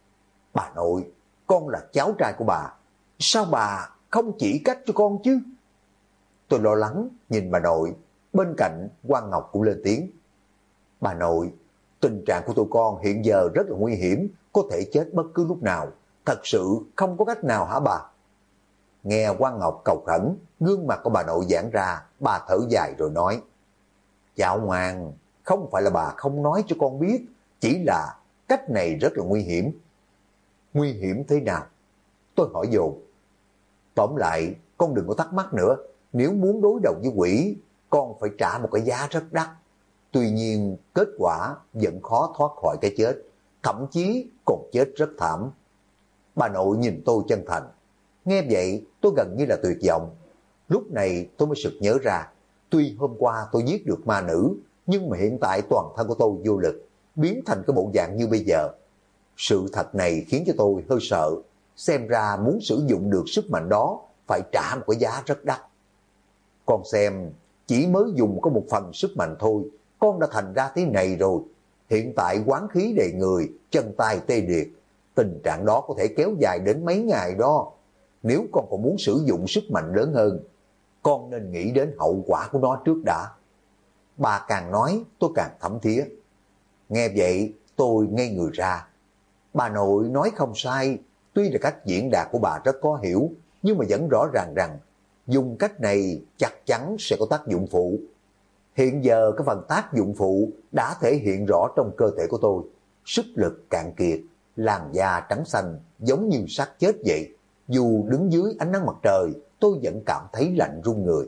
[SPEAKER 1] Bà nội, con là cháu trai của bà, sao bà không chỉ cách cho con chứ? Tôi lo lắng nhìn bà nội, bên cạnh Quang Ngọc cũng lên tiếng. Bà nội, tình trạng của tụi con hiện giờ rất là nguy hiểm, có thể chết bất cứ lúc nào, thật sự không có cách nào hả bà? Nghe Quang Ngọc cầu khẩn, gương mặt của bà nội giãn ra, bà thở dài rồi nói. Cháu ngoan, không phải là bà không nói cho con biết, chỉ là cách này rất là nguy hiểm. Nguy hiểm thế nào? Tôi hỏi dồn. Tóm lại, con đừng có thắc mắc nữa, nếu muốn đối đầu với quỷ, con phải trả một cái giá rất đắt. Tuy nhiên, kết quả vẫn khó thoát khỏi cái chết, thậm chí còn chết rất thảm. Bà nội nhìn tôi chân thành. Nghe vậy, tôi gần như là tuyệt vọng. Lúc này tôi mới sực nhớ ra, tuy hôm qua tôi giết được ma nữ, nhưng mà hiện tại toàn thân của tôi vô lực, biến thành cái bộ dạng như bây giờ. Sự thật này khiến cho tôi hơi sợ, xem ra muốn sử dụng được sức mạnh đó, phải trả một cái giá rất đắt. Con xem, chỉ mới dùng có một phần sức mạnh thôi, con đã thành ra thế này rồi. Hiện tại quán khí đầy người, chân tay tê liệt. Tình trạng đó có thể kéo dài đến mấy ngày đó. Nếu con còn muốn sử dụng sức mạnh lớn hơn, con nên nghĩ đến hậu quả của nó trước đã. Bà càng nói, tôi càng thấm thía. Nghe vậy, tôi ngây người ra. Bà nội nói không sai, tuy là cách diễn đạt của bà rất có hiểu, nhưng mà vẫn rõ ràng rằng, dùng cách này chắc chắn sẽ có tác dụng phụ. Hiện giờ cái phần tác dụng phụ đã thể hiện rõ trong cơ thể của tôi. Sức lực cạn kiệt, làn da trắng xanh, giống như xác chết vậy. Dù đứng dưới ánh nắng mặt trời, tôi vẫn cảm thấy lạnh run người.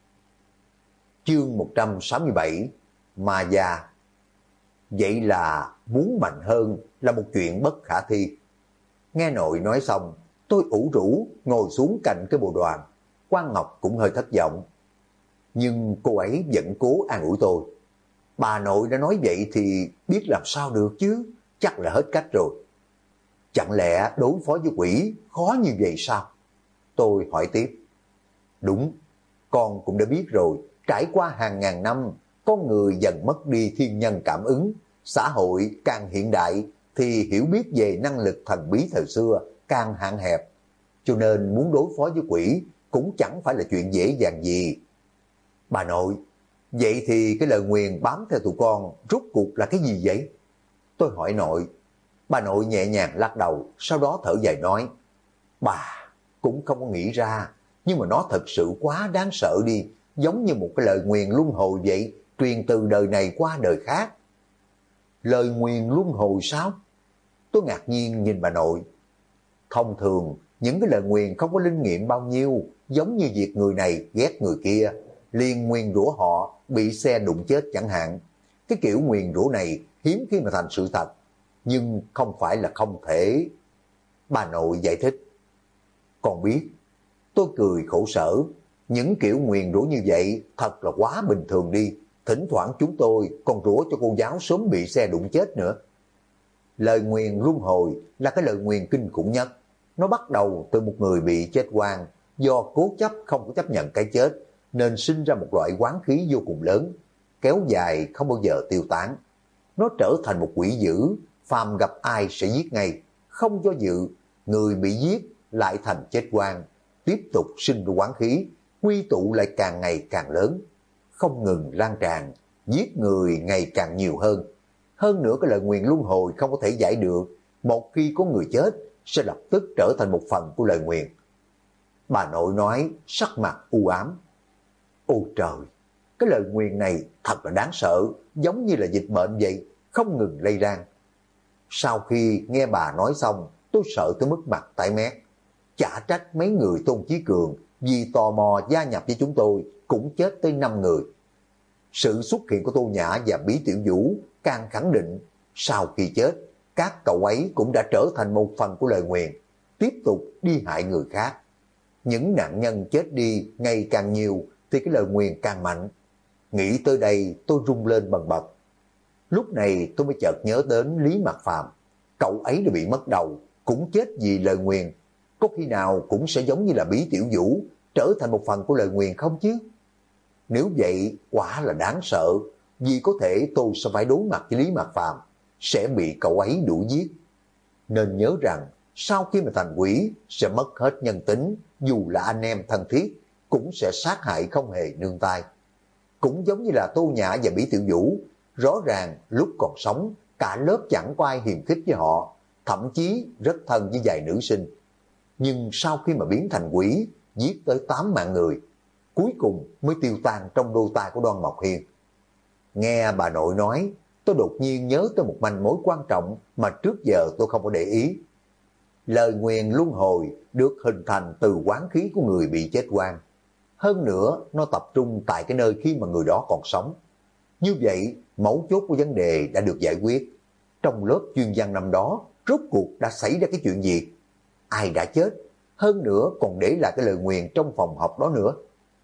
[SPEAKER 1] Chương 167, Ma Gia. Vậy là muốn mạnh hơn là một chuyện bất khả thi. Nghe nội nói xong, tôi ủ rũ ngồi xuống cạnh cái bộ đoàn. Quang Ngọc cũng hơi thất vọng. Nhưng cô ấy vẫn cố an ủi tôi. Bà nội đã nói vậy thì biết làm sao được chứ, chắc là hết cách rồi. Chẳng lẽ đối phó với quỷ khó như vậy sao? Tôi hỏi tiếp. Đúng, con cũng đã biết rồi, trải qua hàng ngàn năm, con người dần mất đi thiên nhân cảm ứng, xã hội càng hiện đại thì hiểu biết về năng lực thần bí thời xưa càng hạn hẹp. Cho nên muốn đối phó với quỷ cũng chẳng phải là chuyện dễ dàng gì. Bà nội, vậy thì cái lời nguyền bám theo tụi con rốt cuộc là cái gì vậy? Tôi hỏi nội. Bà nội nhẹ nhàng lắc đầu, sau đó thở dài nói. Bà cũng không có nghĩ ra, nhưng mà nó thật sự quá đáng sợ đi, giống như một cái lời nguyền luân hồi vậy, truyền từ đời này qua đời khác. Lời nguyền luân hồi sao? Tôi ngạc nhiên nhìn bà nội. Thông thường, những cái lời nguyền không có linh nghiệm bao nhiêu, giống như việc người này ghét người kia, liền nguyền rủa họ bị xe đụng chết chẳng hạn. Cái kiểu nguyền rủa này hiếm khi mà thành sự thật, nhưng không phải là không thể. Bà nội giải thích. Con biết. Tôi cười khổ sở. Những kiểu nguyền rủa như vậy thật là quá bình thường đi. Thỉnh thoảng chúng tôi còn rủa cho cô giáo sớm bị xe đụng chết nữa. Lời nguyền luân hồi là cái lời nguyền kinh khủng nhất. Nó bắt đầu từ một người bị chết oan, do cố chấp không có chấp nhận cái chết, nên sinh ra một loại oán khí vô cùng lớn, kéo dài không bao giờ tiêu tán. Nó trở thành một quỷ dữ, phàm gặp ai sẽ giết ngay, không do dự, người bị giết lại thành chết oan, tiếp tục sinh ra oán khí, quy tụ lại càng ngày càng lớn, không ngừng lan tràn, giết người ngày càng nhiều hơn. Hơn nữa cái lời nguyền luân hồi không có thể giải được, một khi có người chết sẽ lập tức trở thành một phần của lời nguyền. Bà nội nói sắc mặt u ám. Ôi trời, cái lời nguyền này thật là đáng sợ, giống như là dịch bệnh vậy, không ngừng lây lan. Sau khi nghe bà nói xong, tôi sợ tới mức mặt tái mét. Chả trách mấy người Tôn Chí Cường vì tò mò gia nhập với chúng tôi cũng chết tới 5 người. Sự xuất hiện của Tô Nhã và Bí Tiểu Vũ càng khẳng định sau khi chết, các cậu ấy cũng đã trở thành một phần của lời nguyền, tiếp tục đi hại người khác. Những nạn nhân chết đi ngày càng nhiều thì cái lời nguyền càng mạnh. Nghĩ tới đây tôi rung lên bần bật. Lúc này tôi mới chợt nhớ đến Lý Mạc Phàm. Cậu ấy đã bị mất đầu, cũng chết vì lời nguyền. Có khi nào cũng sẽ giống như là Bí Tiểu Vũ, trở thành một phần của lời nguyền không chứ? Nếu vậy, quả là đáng sợ, vì có thể tôi sẽ phải đối mặt với Lý Mạc Phàm, sẽ bị cậu ấy đuổi giết. Nên nhớ rằng, sau khi mà thành quỷ, sẽ mất hết nhân tính, dù là anh em thân thiết, cũng sẽ sát hại không hề nương tay. Cũng giống như là Tô Nhã và Bí Tiểu Vũ, rõ ràng lúc còn sống, cả lớp chẳng có ai hiềm khích với họ, thậm chí rất thân với vài nữ sinh. Nhưng sau khi mà biến thành quỷ, giết tới 8 mạng người, cuối cùng mới tiêu tan trong đôi tay của Đoan Mộc Hiên. Nghe bà nội nói, tôi đột nhiên nhớ tới một manh mối quan trọng mà trước giờ tôi không có để ý. Lời nguyền luân hồi được hình thành từ oán khí của người bị chết oan. Hơn nữa, nó tập trung tại cái nơi khi mà người đó còn sống. Như vậy, mấu chốt của vấn đề đã được giải quyết. Trong lớp chuyên văn năm đó, rốt cuộc đã xảy ra cái chuyện gì? Ai đã chết? Hơn nữa còn để lại cái lời nguyền trong phòng học đó nữa.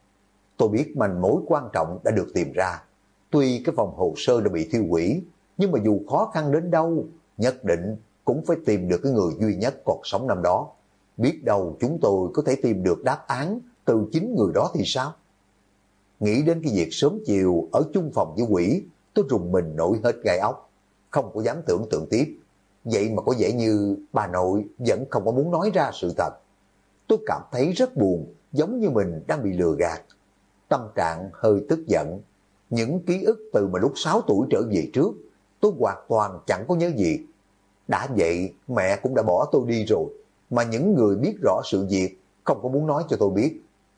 [SPEAKER 1] Tôi biết manh mối quan trọng đã được tìm ra. Tuy cái phòng hồ sơ đã bị thiêu hủy, nhưng mà dù khó khăn đến đâu, nhất định cũng phải tìm được cái người duy nhất còn sống năm đó. Biết đâu chúng tôi có thể tìm được đáp án từ chính người đó thì sao? Nghĩ đến cái việc sớm chiều ở chung phòng với quỷ, tôi rùng mình nổi hết gai ốc, không có dám tưởng tượng tiếp. Vậy mà có vẻ như bà nội vẫn không có muốn nói ra sự thật. Tôi cảm thấy rất buồn, giống như mình đang bị lừa gạt. Tâm trạng hơi tức giận. Những ký ức từ mà lúc 6 tuổi trở về trước, tôi hoàn toàn chẳng có nhớ gì. Đã vậy, mẹ cũng đã bỏ tôi đi rồi, mà những người biết rõ sự việc không có muốn nói cho tôi biết.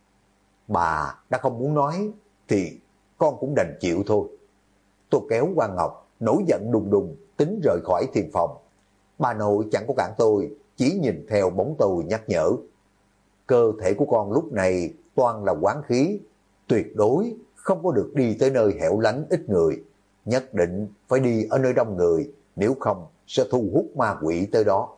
[SPEAKER 1] Bà đã không muốn nói, thì con cũng đành chịu thôi. Tôi kéo Quang Ngọc, nổi giận đùng đùng, tính rời khỏi thiền phòng. Bà nội chẳng có cản tôi, chỉ nhìn theo bóng tôi nhắc nhở. Cơ thể của con lúc này toàn là oán khí, tuyệt đối không có được đi tới nơi hẻo lánh ít người. Nhất định phải đi ở nơi đông người, nếu không sẽ thu hút ma quỷ tới đó.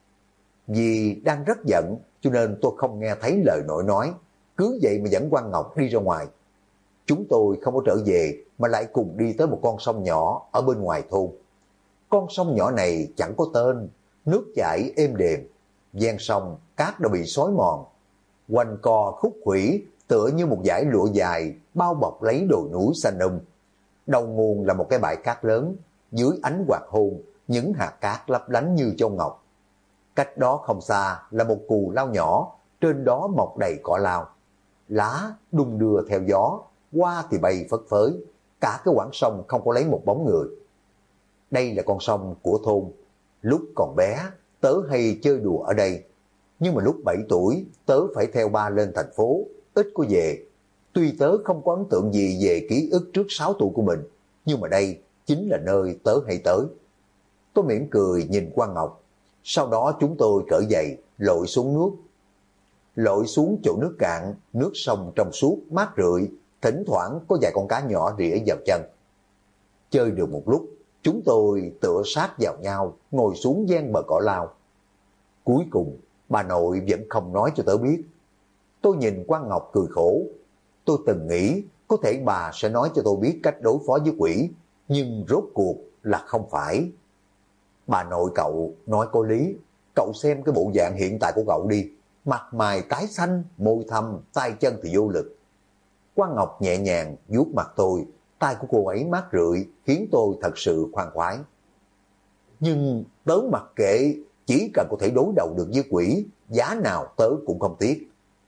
[SPEAKER 1] Vì đang rất giận, cho nên tôi không nghe thấy lời nội nói, cứ vậy mà dẫn Quang Ngọc đi ra ngoài. Chúng tôi không có trở về, mà lại cùng đi tới một con sông nhỏ ở bên ngoài thôn. Con sông nhỏ này chẳng có tên, nước chảy êm đềm, ven sông cát đã bị xói mòn, quanh co khúc khuỷu tựa như một dải lụa dài bao bọc lấy đồi núi xanh Đầu nguồn là một cái bãi cát lớn, dưới ánh hoàng hôn, những hạt cát lấp lánh như châu ngọc. Cách đó không xa là một cù lao nhỏ, trên đó mọc đầy cỏ lao. Lá đung đưa theo gió, hoa thì bay phất phới, cả cái quãng sông không có lấy một bóng người. Đây là con sông của thôn. Lúc còn bé, tớ hay chơi đùa ở đây. Nhưng mà lúc 7 tuổi, tớ phải theo ba lên thành phố, ít có về. Tuy tớ không có ấn tượng gì về ký ức trước 6 tuổi của mình, nhưng mà đây chính là nơi tớ hay tới. Tôi mỉm cười nhìn Quang Ngọc. Sau đó chúng tôi cởi giày, lội xuống nước. Lội xuống chỗ nước cạn, nước sông trong suốt, mát rượi, thỉnh thoảng có vài con cá nhỏ rỉa vào chân. Chơi được một lúc, chúng tôi tựa sát vào nhau, ngồi xuống ven bờ cỏ lao. Cuối cùng, bà nội vẫn không nói cho tớ biết. Tôi nhìn Quang Ngọc cười khổ. Tôi từng nghĩ có thể bà sẽ nói cho tôi biết cách đối phó với quỷ, nhưng rốt cuộc là không phải. Bà nội cậu nói có lý, cậu xem cái bộ dạng hiện tại của cậu đi, mặt mày tái xanh, môi thâm, tay chân thì vô lực. Quang Ngọc nhẹ nhàng vuốt mặt tôi, tay của cô ấy mát rượi khiến tôi thật sự khoan khoái. Nhưng tớ mặc kệ, chỉ cần có thể đối đầu được với quỷ, giá nào tớ cũng không tiếc.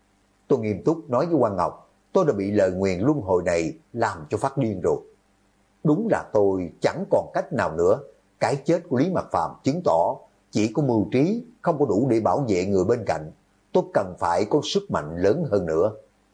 [SPEAKER 1] Tôi nghiêm túc nói với Quan Ngọc, tôi đã bị lời nguyền luân hồi này làm cho phát điên rồi. Đúng là tôi chẳng còn cách nào nữa. Cái chết của Lý Mạc Phàm chứng tỏ chỉ có mưu trí không có đủ để bảo vệ người bên cạnh. Tôi cần phải có sức mạnh lớn hơn nữa.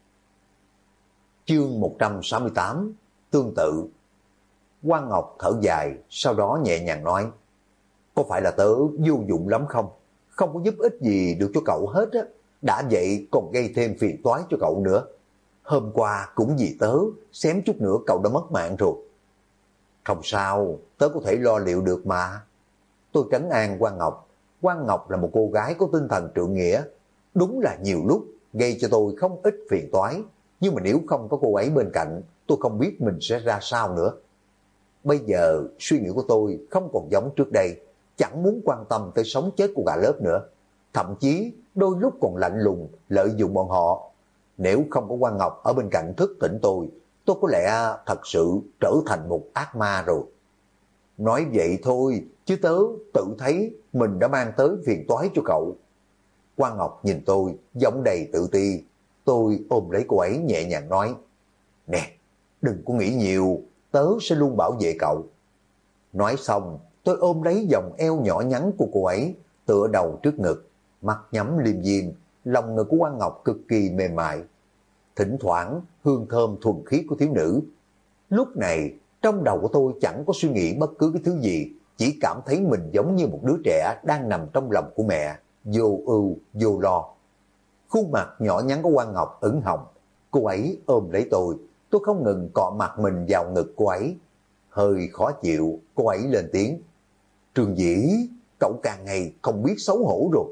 [SPEAKER 1] Chương 168 tương tự. Quan Ngọc thở dài, sau đó nhẹ nhàng nói, có phải là tớ vô dụng lắm không? Không có giúp ích gì được cho cậu hết á. Đã vậy còn gây thêm phiền toái cho cậu nữa. Hôm qua cũng vì tớ, xém chút nữa cậu đã mất mạng rồi. Không sao, tớ có thể lo liệu được mà. Tôi trấn an Quan Ngọc. Quan Ngọc là một cô gái có tinh thần trượng nghĩa. Đúng là nhiều lúc gây cho tôi không ít phiền toái. Nhưng mà nếu không có cô ấy bên cạnh, tôi không biết mình sẽ ra sao nữa. Bây giờ suy nghĩ của tôi không còn giống trước đây. Chẳng muốn quan tâm tới sống chết của cả lớp nữa. Thậm chí đôi lúc còn lạnh lùng lợi dụng bọn họ. Nếu không có Quan Ngọc ở bên cạnh thức tỉnh tôi có lẽ thật sự trở thành một ác ma rồi. Nói vậy thôi, chứ tớ tự thấy mình đã mang tới phiền toái cho cậu. Quan Ngọc nhìn tôi, giọng đầy tự ti. Tôi ôm lấy cô ấy nhẹ nhàng nói, nè, đừng có nghĩ nhiều, tớ sẽ luôn bảo vệ cậu. Nói xong, tôi ôm lấy vòng eo nhỏ nhắn của cô ấy, tựa đầu trước ngực, mắt nhắm liêm diêm, lòng ngực của Quan Ngọc cực kỳ mềm mại. Thỉnh thoảng hương thơm thuần khiết của thiếu nữ. Lúc này trong đầu của tôi chẳng có suy nghĩ bất cứ cái thứ gì, chỉ cảm thấy mình giống như một đứa trẻ đang nằm trong lòng của mẹ, vô ưu vô lo. Khuôn mặt nhỏ nhắn của Quan Ngọc ửng hồng, cô ấy ôm lấy tôi không ngừng cọ mặt mình vào ngực cô ấy. Hơi khó chịu, cô ấy lên tiếng, Trường Dĩ, cậu càng ngày không biết xấu hổ rồi.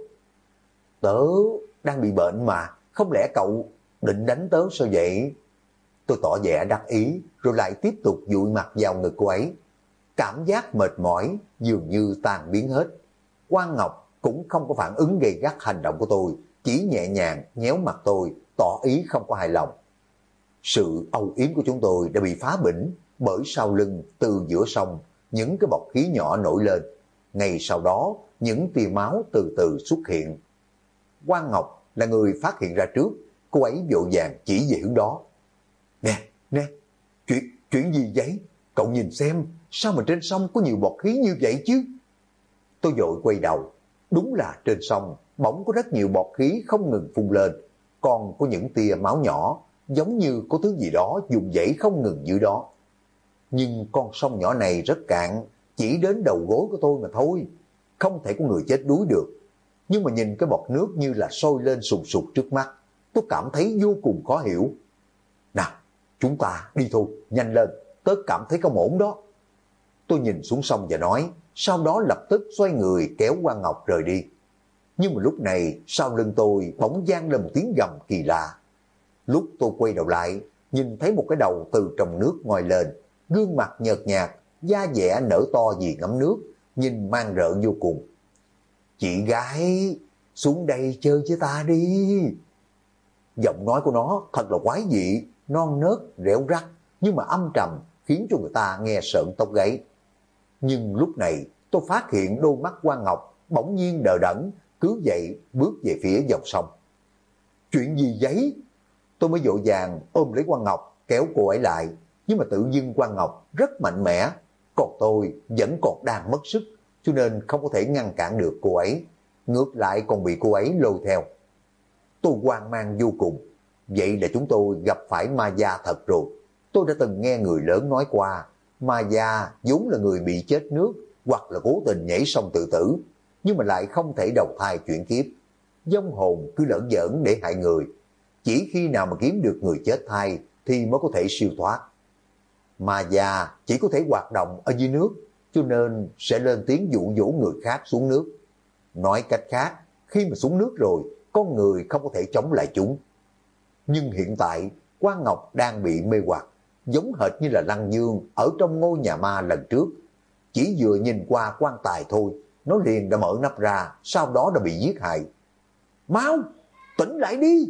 [SPEAKER 1] Tớ đang bị bệnh mà, không lẽ cậu định đánh tớ sao vậy? Tôi tỏ vẻ đắc ý, rồi lại tiếp tục dụi mặt vào ngực cô ấy. Cảm giác mệt mỏi dường như tan biến hết. Quan Ngọc cũng không có phản ứng gay gắt hành động của tôi, chỉ nhẹ nhàng nhéo mặt tôi, tỏ ý không có hài lòng. Sự âu yếm của chúng tôi đã bị phá bỉnh, bởi sau lưng từ giữa sông, những cái bọt khí nhỏ nổi lên. Ngay sau đó, những tia máu từ từ xuất hiện. Quan Ngọc là người phát hiện ra trước, cô ấy vội vàng chỉ về hướng đó. Nè, chuyện gì vậy? Cậu nhìn xem, sao mà trên sông có nhiều bọt khí như vậy chứ? Tôi vội quay đầu, đúng là trên sông bỗng có rất nhiều bọt khí không ngừng phun lên, còn có những tia máu nhỏ, giống như có thứ gì đó dùng dãy không ngừng dưới đó. Nhưng con sông nhỏ này rất cạn, chỉ đến đầu gối của tôi mà thôi, không thể có người chết đuối được. Nhưng mà nhìn cái bọt nước như là sôi lên sùng sục trước mắt, tôi cảm thấy vô cùng khó hiểu. Nào, chúng ta đi thôi, nhanh lên, tớ cảm thấy không ổn đó. Tôi nhìn xuống sông và nói, sau đó lập tức xoay người kéo Quan Ngọc rời đi. Nhưng mà lúc này, sau lưng tôi bỗng vang lên một tiếng gầm kỳ lạ. Lúc tôi quay đầu lại, nhìn thấy một cái đầu từ trong nước ngoi lên, gương mặt nhợt nhạt, da dẻ nở to vì ngấm nước, nhìn mang rợ vô cùng. Chị gái, xuống đây chơi với ta đi. Giọng nói của nó thật là quái dị, non nớt, rẻo rắt, nhưng mà âm trầm, khiến cho người ta nghe sợn tóc gáy. Nhưng lúc này, tôi phát hiện đôi mắt Quan Ngọc bỗng nhiên đờ đẫn, cứ dậy bước về phía dòng sông. Chuyện gì vậy? Tôi mới vội vàng ôm lấy Quan Ngọc, kéo cô ấy lại, nhưng mà tự dưng Quan Ngọc rất mạnh mẽ, còn tôi vẫn còn đang mất sức, cho nên không có thể ngăn cản được cô ấy, ngược lại còn bị cô ấy lôi theo. Tôi hoang mang vô cùng. Vậy là chúng tôi gặp phải ma gia thật rồi. Tôi đã từng nghe người lớn nói qua, ma gia vốn là người bị chết nước hoặc là cố tình nhảy sông tự tử, nhưng mà lại không thể đầu thai chuyển kiếp. Vong hồn cứ lởn giỡn để hại người. Chỉ khi nào mà kiếm được người chết thai thì mới có thể siêu thoát. Ma gia chỉ có thể hoạt động ở dưới nước, cho nên sẽ lên tiếng dụ dỗ người khác xuống nước. Nói cách khác, khi mà xuống nước rồi, con người không có thể chống lại chúng. Nhưng hiện tại, Quan Ngọc đang bị mê hoặc, giống hệt như là Lăng Dương ở trong ngôi nhà ma lần trước. Chỉ vừa nhìn qua quan tài thôi, nó liền đã mở nắp ra, sau đó đã bị giết hại. Mau, tỉnh lại đi!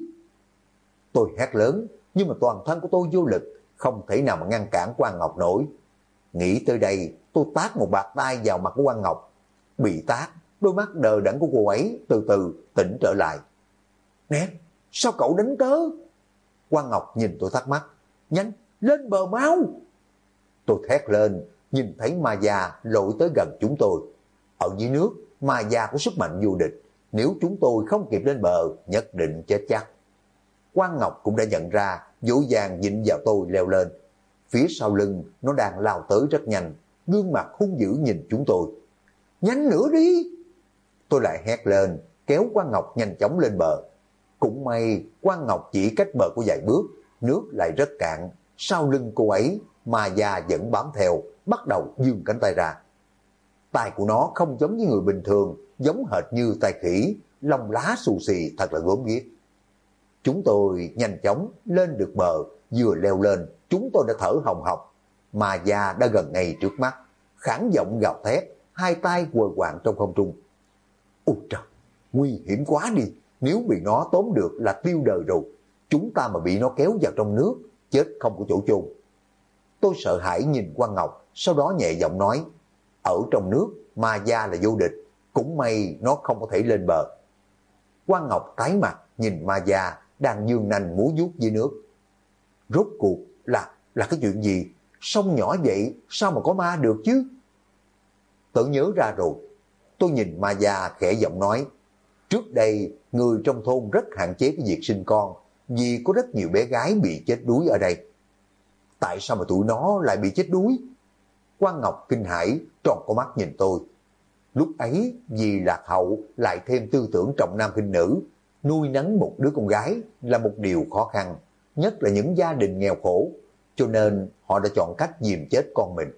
[SPEAKER 1] Tôi hét lớn, nhưng mà toàn thân của tôi vô lực, không thể nào mà ngăn cản Quan Ngọc nổi. Nghĩ tới đây, tôi tát một bạt tay vào mặt của Quan Ngọc. Bị tát, đôi mắt đờ đẫn của cô ấy từ từ tỉnh trở lại. Nè, sao cậu đánh tớ? Quang Ngọc nhìn tôi thắc mắc, nhanh, lên bờ máu. Tôi thét lên, nhìn thấy ma già lội tới gần chúng tôi. Ở dưới nước, ma già có sức mạnh vô địch, nếu chúng tôi không kịp lên bờ, nhất định chết chắc. Quang Ngọc cũng đã nhận ra, dỗ dàng dịnh vào tôi leo lên. Phía sau lưng, nó đang lao tới rất nhanh, gương mặt hung dữ nhìn chúng tôi. Nhanh nữa đi! Tôi lại hét lên, kéo Quang Ngọc nhanh chóng lên bờ. Cũng may, Quang Ngọc chỉ cách bờ có vài bước, nước lại rất cạn. Sau lưng cô ấy, ma già vẫn bám theo, bắt đầu giương cánh tay ra. Tay của nó không giống như người bình thường, giống hệt như tay khỉ, lông lá xù xì thật là gớm ghiếc. Chúng tôi nhanh chóng lên được bờ, vừa leo lên, chúng tôi đã thở hồng hộc. Ma già đã gần ngay trước mắt, khản giọng gào thét, hai tay quờ quạng trong không trung. Ôi trời, nguy hiểm quá đi, nếu bị nó tóm được là tiêu đời rồi. Chúng ta mà bị nó kéo vào trong nước, chết không có chỗ chôn. Tôi sợ hãi nhìn Quang Ngọc, sau đó nhẹ giọng nói, ở trong nước, ma già là vô địch, cũng may nó không có thể lên bờ. Quang Ngọc tái mặt nhìn ma già đang nhương nanh múa vuốt dưới nước. Rốt cuộc là cái chuyện gì? Sông nhỏ vậy sao mà có ma được chứ? Tự nhớ ra rồi. Tôi nhìn ma già khẽ giọng nói, trước đây người trong thôn rất hạn chế cái việc sinh con, vì có rất nhiều bé gái bị chết đuối ở đây. Tại sao mà tụi nó lại bị chết đuối? Quang Ngọc kinh hãi tròn con mắt nhìn tôi. Lúc ấy vì lạc hậu lại thêm tư tưởng trọng nam khinh nữ, nuôi nấng một đứa con gái là một điều khó khăn, nhất là những gia đình nghèo khổ, cho nên họ đã chọn cách giềm chết con mình.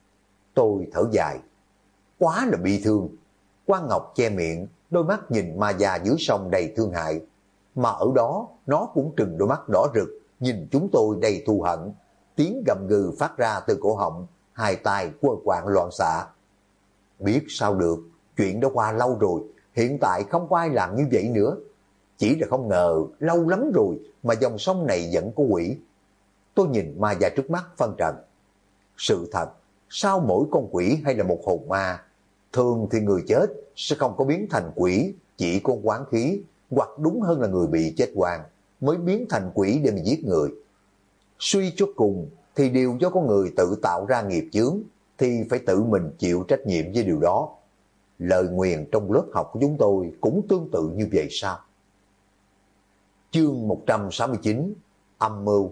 [SPEAKER 1] Tôi thở dài, quá là bi thương. Quang Ngọc che miệng, đôi mắt nhìn ma già dưới sông đầy thương hại, mà ở đó nó cũng trừng đôi mắt đỏ rực, nhìn chúng tôi đầy thù hận. Tiếng gầm gừ phát ra từ cổ họng, hai tay quơ quạng loạn xạ. Biết sao được, chuyện đã qua lâu rồi, hiện tại không có ai làm như vậy nữa. Chỉ là không ngờ, lâu lắm rồi mà dòng sông này vẫn có quỷ. Tôi nhìn ma già trước mắt phân trần. Sự thật, sao mỗi con quỷ hay là một hồn ma? Thường thì người chết sẽ không có biến thành quỷ, chỉ có oán khí, hoặc đúng hơn là người bị chết oan mới biến thành quỷ để mà giết người. Suy cho cùng thì đều do con người tự tạo ra nghiệp chướng, thì phải tự mình chịu trách nhiệm với điều đó. Lời nguyền trong lớp học của chúng tôi cũng tương tự như vậy sao? Chương 169, âm mưu.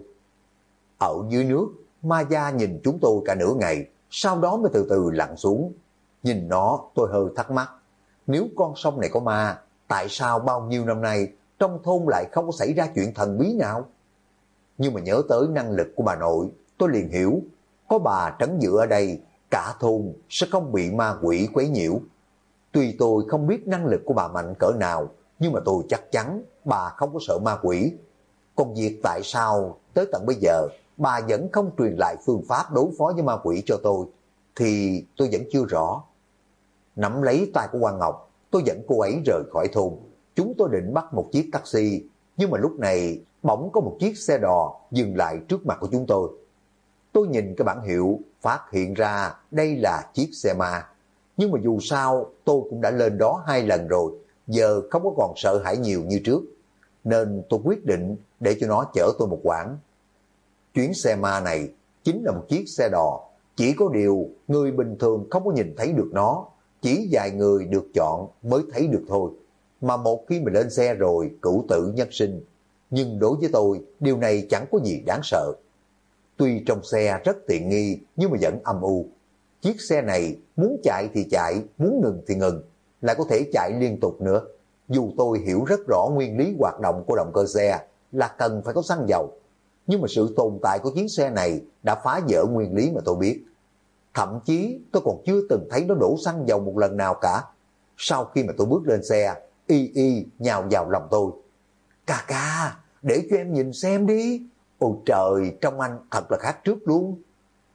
[SPEAKER 1] Ở dưới nước, ma già nhìn chúng tôi cả nửa ngày, sau đó mới từ từ lặn xuống. Nhìn nó tôi hơi thắc mắc, nếu con sông này có ma, tại sao bao nhiêu năm nay trong thôn lại không có xảy ra chuyện thần bí nào? Nhưng mà nhớ tới năng lực của bà nội, tôi liền hiểu, có bà trấn giữ ở đây, cả thôn sẽ không bị ma quỷ quấy nhiễu. Tuy tôi không biết năng lực của bà mạnh cỡ nào, nhưng mà tôi chắc chắn bà không có sợ ma quỷ. Còn việc tại sao tới tận bây giờ bà vẫn không truyền lại phương pháp đối phó với ma quỷ cho tôi, thì tôi vẫn chưa rõ. Nắm lấy tay của Quang Ngọc, tôi dẫn cô ấy rời khỏi thôn. Chúng tôi định bắt một chiếc taxi, nhưng mà lúc này bỗng có một chiếc xe đò dừng lại trước mặt của chúng tôi. Tôi nhìn cái bảng hiệu, phát hiện ra đây là chiếc xe ma. Nhưng mà dù sao tôi cũng đã lên đó 2 lần rồi, giờ không có còn sợ hãi nhiều như trước. Nên tôi quyết định để cho nó chở tôi một quãng. Chuyến xe ma này chính là một chiếc xe đò, chỉ có điều người bình thường không có nhìn thấy được nó, chỉ vài người được chọn mới thấy được thôi. Mà một khi mình lên xe rồi, cửu tử nhất sinh. Nhưng đối với tôi, điều này chẳng có gì đáng sợ. Tuy trong xe rất tiện nghi, nhưng mà vẫn âm u. Chiếc xe này muốn chạy thì chạy, muốn ngừng thì ngừng, lại có thể chạy liên tục nữa. Dù tôi hiểu rất rõ nguyên lý hoạt động của động cơ xe là cần phải có xăng dầu, nhưng mà sự tồn tại của chiếc xe này đã phá vỡ nguyên lý mà tôi biết. Thậm chí tôi còn chưa từng thấy nó đổ xăng dầu một lần nào cả. Sau khi mà tôi bước lên xe, Y nhào vào lòng tôi. Ca ca, để cho em nhìn xem đi. Ôi trời, trông anh thật là khác trước luôn.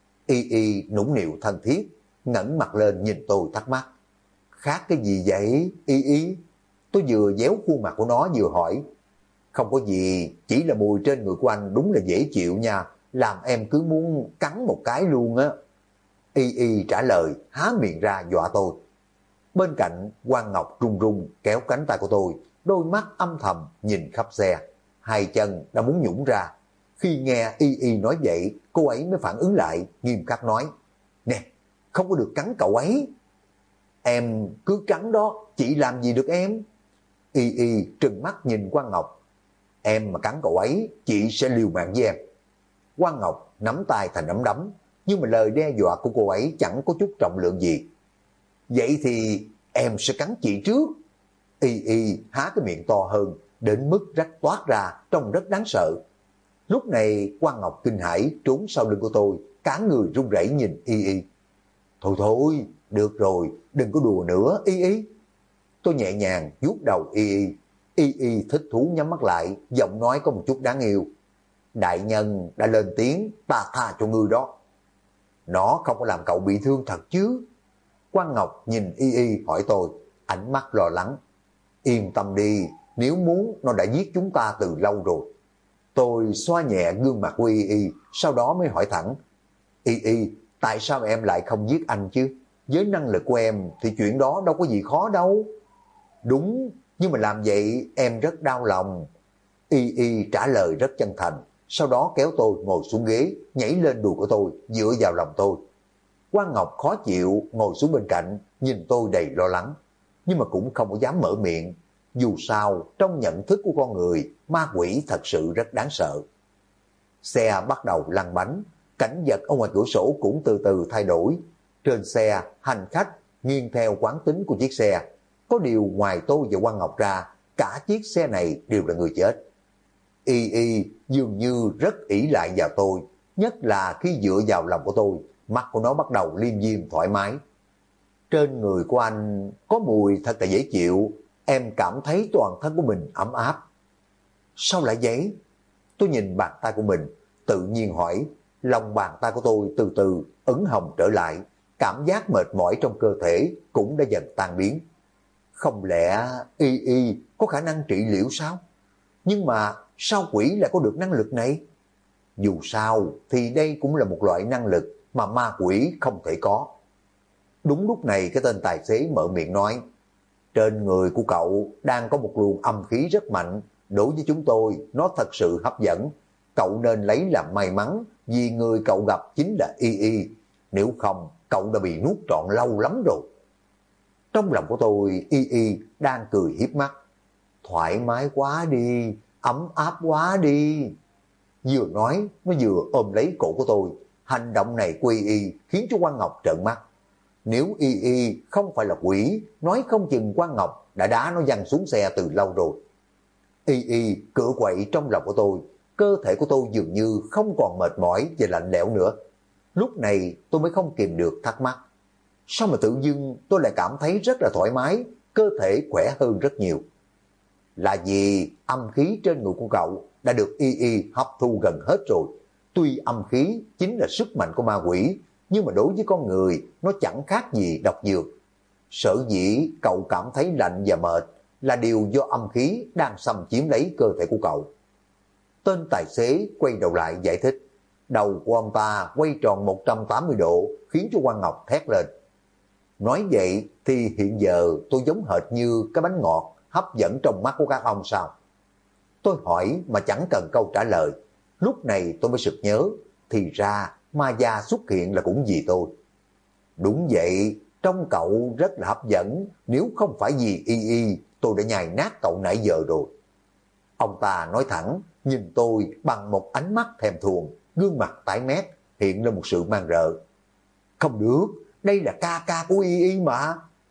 [SPEAKER 1] Y nũng nịu thân thiết, ngẩng mặt lên nhìn tôi thắc mắc. Khác cái gì vậy, Y? Tôi vừa déo khuôn mặt của nó vừa hỏi. Không có gì, chỉ là mùi trên người của anh đúng là dễ chịu nha, làm em cứ muốn cắn một cái luôn á. Y trả lời, há miệng ra dọa tôi. Bên cạnh, Quang Ngọc run run kéo cánh tay của tôi, đôi mắt âm thầm nhìn khắp xe. hai chân đã muốn nhũn ra. Khi nghe Y Y nói vậy, cô ấy mới phản ứng lại, nghiêm khắc nói, nè, không có được cắn cậu ấy. Em cứ cắn đó, chị làm gì được em? Y Y trừng mắt nhìn Quang Ngọc. Em mà cắn cậu ấy, chị sẽ liều mạng với em. Quang Ngọc nắm tay thành nắm đấm, nhưng mà lời đe dọa của cô ấy chẳng có chút trọng lượng gì. Vậy thì em sẽ cắn chị trước. Y Y há cái miệng to hơn, đến mức rách toát ra, trông rất đáng sợ. Lúc này Quang Ngọc kinh hãi trốn sau lưng của tôi, cả người run rẩy nhìn Y Y. Thôi thôi, được rồi, đừng có đùa nữa Y Y. Tôi nhẹ nhàng vuốt đầu Y Y. Y Y thích thú nhắm mắt lại, giọng nói có một chút đáng yêu. Đại nhân đã lên tiếng, ta tha cho ngươi đó. Nó không có làm cậu bị thương thật chứ? Quang Ngọc nhìn Y Y hỏi tôi, ánh mắt lo lắng. Yên tâm đi, nếu muốn nó đã giết chúng ta từ lâu rồi. Tôi xoa nhẹ gương mặt của Y Y, sau đó mới hỏi thẳng. Y Y, tại sao em lại không giết anh chứ? Với năng lực của em thì chuyện đó đâu có gì khó đâu. Đúng, nhưng mà làm vậy em rất đau lòng. Y Y trả lời rất chân thành, sau đó kéo tôi ngồi xuống ghế, nhảy lên đùi của tôi, dựa vào lòng tôi. Quang Ngọc khó chịu ngồi xuống bên cạnh, nhìn tôi đầy lo lắng, nhưng mà cũng không có dám mở miệng. Dù sao, trong nhận thức của con người, ma quỷ thật sự rất đáng sợ. Xe bắt đầu lăn bánh, cảnh vật ở ngoài cửa sổ cũng từ từ thay đổi. Trên xe, hành khách nghiêng theo quán tính của chiếc xe. Có điều ngoài tôi và Quang Ngọc ra, cả chiếc xe này đều là người chết. Y Y dường như rất ỷ lại vào tôi, nhất là khi dựa vào lòng của tôi, mắt của nó bắt đầu liêm diêm thoải mái. Trên người của anh có mùi thật là dễ chịu, em cảm thấy toàn thân của mình ấm áp. Sao lại vậy? Tôi nhìn bàn tay của mình, tự nhiên hỏi. Lòng bàn tay của tôi từ từ ửng hồng trở lại, cảm giác mệt mỏi trong cơ thể cũng đã dần tan biến. Không lẽ Y Y có khả năng trị liệu sao? Nhưng mà sao quỷ lại có được năng lực này? Dù sao thì đây cũng là một loại năng lực mà ma quỷ không thể có. Đúng lúc này cái tên tài xế mở miệng nói, trên người của cậu đang có một luồng âm khí rất mạnh, đối với chúng tôi nó thật sự hấp dẫn. Cậu nên lấy làm may mắn vì người cậu gặp chính là Y Y, nếu không cậu đã bị nuốt trọn lâu lắm rồi. Trong lòng của tôi, Y Y đang cười hiếp mắt. Thoải mái quá đi, ấm áp quá đi. Vừa nói, nó vừa ôm lấy cổ của tôi. Hành động này của Y Y khiến cho Quang Ngọc trợn mắt. Nếu Y Y không phải là quỷ, nói không chừng Quang Ngọc đã đá nó văng xuống xe từ lâu rồi. Y Y cựa quậy trong lòng của tôi. Cơ thể của tôi dường như không còn mệt mỏi và lạnh lẽo nữa. Lúc này tôi mới không kìm được thắc mắc. Sao mà tự dưng tôi lại cảm thấy rất là thoải mái, cơ thể khỏe hơn rất nhiều? Là vì âm khí trên người của cậu đã được Y Y hấp thu gần hết rồi. Tuy âm khí chính là sức mạnh của ma quỷ, nhưng mà đối với con người nó chẳng khác gì độc dược. Sở dĩ cậu cảm thấy lạnh và mệt là điều do âm khí đang xâm chiếm lấy cơ thể của cậu. Tên tài xế quay đầu lại giải thích. Đầu của ông ta quay tròn 180 độ khiến cho Quang Ngọc thét lên. Nói vậy thì hiện giờ tôi giống hệt như cái bánh ngọt hấp dẫn trong mắt của các ông sao? Tôi hỏi mà chẳng cần câu trả lời. Lúc này tôi mới sực nhớ, thì ra ma gia xuất hiện là cũng vì tôi. Đúng vậy, trong cậu rất là hấp dẫn, nếu không phải vì Y Y, tôi đã nhai nát cậu nãy giờ rồi. Ông ta nói thẳng, nhìn tôi bằng một ánh mắt thèm thuồng, gương mặt tái mét, hiện lên một sự mang rợ. Không được, đây là ca ca của Y Y mà.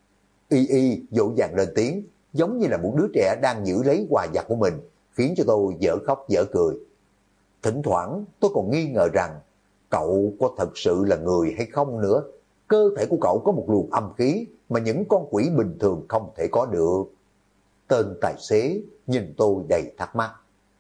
[SPEAKER 1] Y Y vội vàng lên tiếng, giống như là một đứa trẻ đang giữ lấy quà vặt của mình, khiến cho tôi dở khóc dở cười. Thỉnh thoảng tôi còn nghi ngờ rằng cậu có thật sự là người hay không nữa. Cơ thể của cậu có một luồng âm khí mà những con quỷ bình thường không thể có được. Tên tài xế nhìn tôi đầy thắc mắc.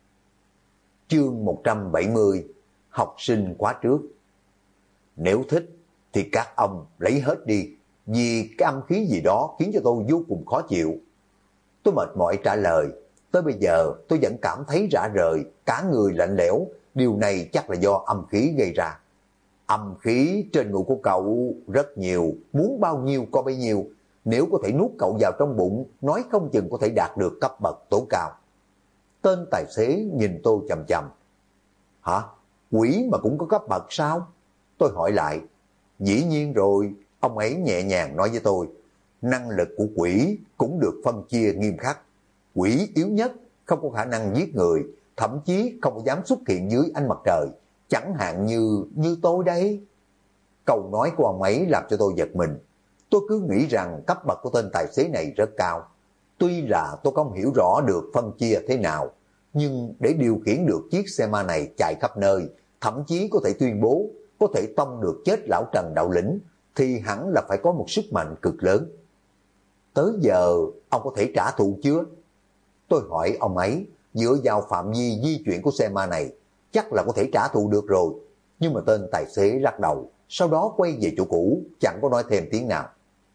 [SPEAKER 1] Chương 170, học sinh khóa trước. Nếu thích thì các ông lấy hết đi, vì cái âm khí gì đó khiến cho tôi vô cùng khó chịu. Tôi mệt mỏi trả lời, tới bây giờ tôi vẫn cảm thấy rã rời, cả người lạnh lẽo, điều này chắc là do âm khí gây ra. Âm khí trên người của cậu rất nhiều, muốn bao nhiêu có bấy nhiêu, nếu có thể nuốt cậu vào trong bụng, nói không chừng có thể đạt được cấp bậc tối cao. Tên tài xế nhìn tôi chằm chằm. Hả? Quỷ mà cũng có cấp bậc sao? Tôi hỏi lại. Dĩ nhiên rồi, ông ấy nhẹ nhàng nói với tôi. Năng lực của quỷ cũng được phân chia nghiêm khắc. Quỷ yếu nhất không có khả năng giết người, thậm chí không có dám xuất hiện dưới ánh mặt trời. Chẳng hạn như tôi đây. Câu nói của ông ấy làm cho tôi giật mình. Tôi cứ nghĩ rằng cấp bậc của tên tài xế này rất cao. Tuy là tôi không hiểu rõ được phân chia thế nào, nhưng để điều khiển được chiếc xe ma này chạy khắp nơi, thậm chí có thể tuyên bố, có thể tông được chết lão Trần đạo lĩnh, thì hẳn là phải có một sức mạnh cực lớn. Tới giờ, ông có thể trả thù chưa? Tôi hỏi ông ấy, dựa vào phạm vi di chuyển của xe ma này, chắc là có thể trả thù được rồi. Nhưng mà tên tài xế lắc đầu, sau đó quay về chỗ cũ, chẳng có nói thêm tiếng nào.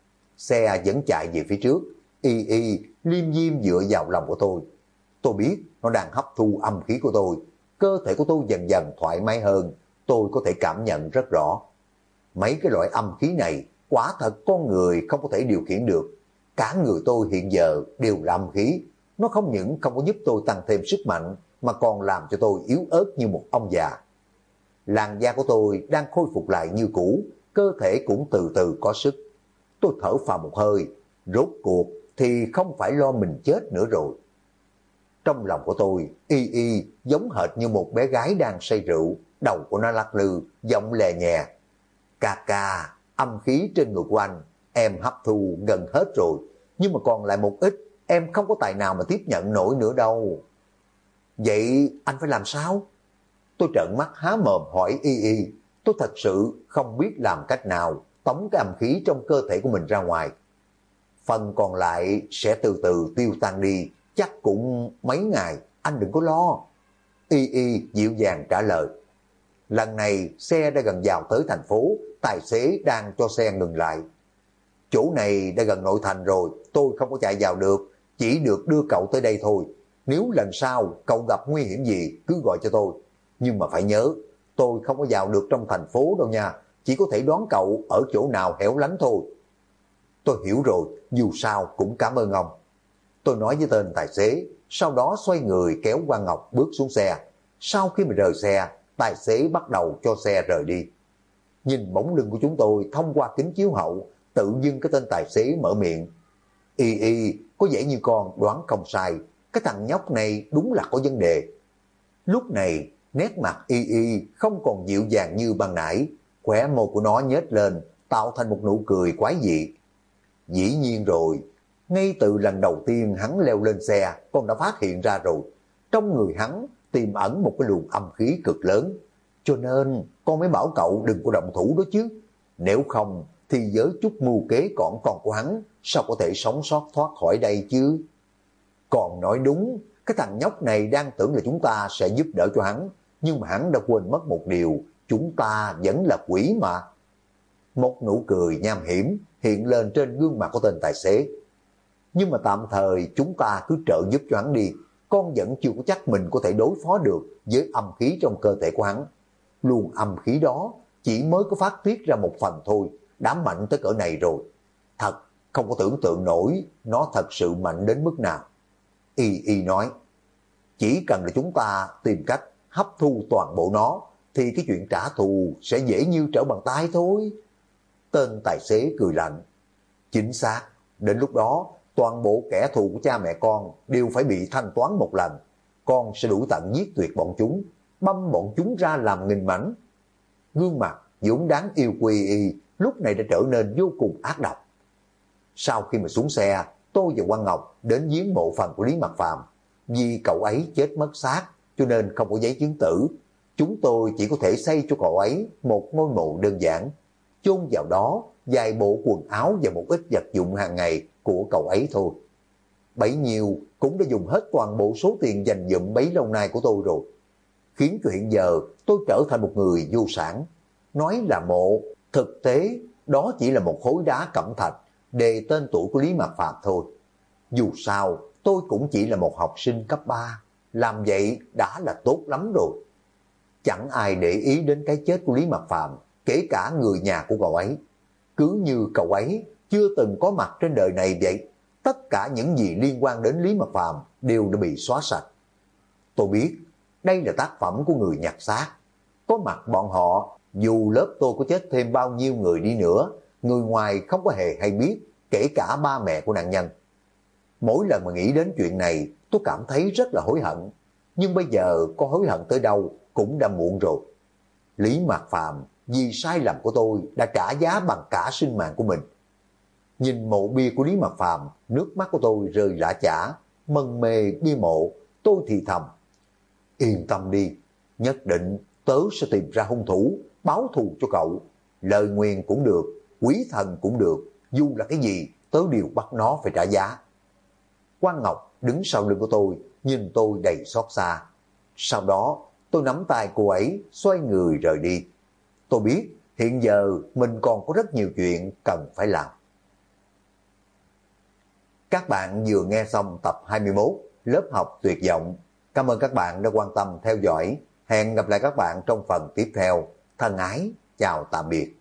[SPEAKER 1] Xe vẫn chạy về phía trước, y y liêm diêm dựa vào lòng của tôi. Tôi biết nó đang hấp thu âm khí của tôi, cơ thể của tôi dần dần thoải mái hơn, tôi có thể cảm nhận rất rõ. Mấy cái loại âm khí này, quả thật con người không có thể điều khiển được. Cả người tôi hiện giờ đều là âm khí, nó không những không có giúp tôi tăng thêm sức mạnh, mà còn làm cho tôi yếu ớt như một ông già. Làn da của tôi đang khôi phục lại như cũ, cơ thể cũng từ từ có sức. Tôi thở phào một hơi, rốt cuộc thì không phải lo mình chết nữa rồi. Trong lòng của tôi, y y giống hệt như một bé gái đang say rượu, đầu của nó lắc lư, giọng lè nhẹ. Ca ca, âm khí trên người của anh, em hấp thu gần hết rồi, nhưng mà còn lại một ít, em không có tài nào mà tiếp nhận nổi nữa đâu. Vậy anh phải làm sao? Tôi trợn mắt há mồm hỏi y y, tôi thật sự không biết làm cách nào tống cái âm khí trong cơ thể của mình ra ngoài. Phần còn lại sẽ từ từ tiêu tan đi, chắc cũng mấy ngày, anh đừng có lo. Y y dịu dàng trả lời. Lần này xe đã gần vào tới thành phố, tài xế đang cho xe ngừng lại. Chỗ này đã gần nội thành rồi, tôi không có chạy vào được, chỉ được đưa cậu tới đây thôi. Nếu lần sau cậu gặp nguy hiểm gì cứ gọi cho tôi. Nhưng mà phải nhớ, tôi không có vào được trong thành phố đâu nha, chỉ có thể đón cậu ở chỗ nào hẻo lánh thôi. Tôi hiểu rồi, dù sao cũng cảm ơn ông. Tôi nói với tên tài xế, sau đó xoay người kéo Quang Ngọc bước xuống xe. Sau khi mà rời xe, tài xế bắt đầu cho xe rời đi. Nhìn bóng lưng của chúng tôi thông qua kính chiếu hậu, tự dưng cái tên tài xế mở miệng. Y y, có vẻ như con đoán không sai, cái thằng nhóc này đúng là có vấn đề. Lúc này, nét mặt y y không còn dịu dàng như ban nãy, khóe môi của nó nhếch lên, tạo thành một nụ cười quái dị. Dĩ nhiên rồi, ngay từ lần đầu tiên hắn leo lên xe, con đã phát hiện ra rồi. Trong người hắn tiềm ẩn một cái luồng âm khí cực lớn. Cho nên con mới bảo cậu đừng có động thủ đó chứ. Nếu không thì với chút mưu kế còn của hắn, sao có thể sống sót thoát khỏi đây chứ? Còn nói đúng, cái thằng nhóc này đang tưởng là chúng ta sẽ giúp đỡ cho hắn. Nhưng mà hắn đã quên mất một điều, chúng ta vẫn là quỷ mà. Một nụ cười nham hiểm hiện lên trên gương mặt của tên tài xế. Nhưng mà tạm thời chúng ta cứ trợ giúp cho hắn đi, con vẫn chưa có chắc mình có thể đối phó được với âm khí trong cơ thể của hắn. Luồng âm khí đó chỉ mới có phát tiết ra một phần thôi, đã mạnh tới cỡ này rồi. Thật, không có tưởng tượng nổi nó thật sự mạnh đến mức nào. Y y nói, chỉ cần là chúng ta tìm cách hấp thu toàn bộ nó, thì cái chuyện trả thù sẽ dễ như trở bàn tay thôi. Tên tài xế cười lạnh. Chính xác, đến lúc đó toàn bộ kẻ thù của cha mẹ con đều phải bị thanh toán một lần. Con sẽ đủ tận giết tuyệt bọn chúng, băm bọn chúng ra làm nghìn mảnh. Gương mặt vốn đáng yêu quy y lúc này đã trở nên vô cùng ác độc. Sau khi mà xuống xe, tôi và Quang Ngọc đến viếng mộ phần của Lý Mặc Phàm. Vì cậu ấy chết mất xác cho nên không có giấy chứng tử. Chúng tôi chỉ có thể xây cho cậu ấy một ngôi mộ đơn giản, chôn vào đó vài bộ quần áo và một ít vật dụng hàng ngày của cậu ấy thôi. Bấy nhiêu cũng đã dùng hết toàn bộ số tiền dành dụm bấy lâu nay của tôi rồi, khiến cho hiện giờ tôi trở thành một người vô sản. Nói là mộ, thực tế đó chỉ là một khối đá cẩm thạch đề tên tuổi của Lý Mạc Phạm thôi. Dù sao tôi cũng chỉ là một học sinh cấp 3, làm vậy đã là tốt lắm rồi. Chẳng ai để ý đến cái chết của Lý Mạc Phạm, kể cả người nhà của cậu ấy. Cứ như cậu ấy chưa từng có mặt trên đời này vậy. Tất cả những gì liên quan đến Lý Mạc Phạm đều đã bị xóa sạch. Tôi biết, đây là tác phẩm của người nhặt xác. Có mặt bọn họ, dù lớp tôi có chết thêm bao nhiêu người đi nữa, người ngoài không có hề hay biết, kể cả ba mẹ của nạn nhân. Mỗi lần mà nghĩ đến chuyện này, tôi cảm thấy rất là hối hận. Nhưng bây giờ có hối hận tới đâu cũng đã muộn rồi. Lý Mạc Phàm vì sai lầm của tôi đã trả giá bằng cả sinh mạng của mình. Nhìn mộ bia của Lý Mạc Phàm, nước mắt của tôi rơi lã chã, mân mê bia mộ, tôi thì thầm. Yên tâm đi, nhất định tớ sẽ tìm ra hung thủ, báo thù cho cậu. Lời nguyền cũng được, quý thần cũng được, dù là cái gì, tớ đều bắt nó phải trả giá. Quang Ngọc đứng sau lưng của tôi, nhìn tôi đầy xót xa. Sau đó, tôi nắm tay cô ấy, xoay người rời đi. Tôi biết, hiện giờ mình còn có rất nhiều chuyện cần phải làm. Các bạn vừa nghe xong tập 21, lớp học tuyệt vọng. Cảm ơn các bạn đã quan tâm theo dõi. Hẹn gặp lại các bạn trong phần tiếp theo. Thân ái, chào tạm biệt.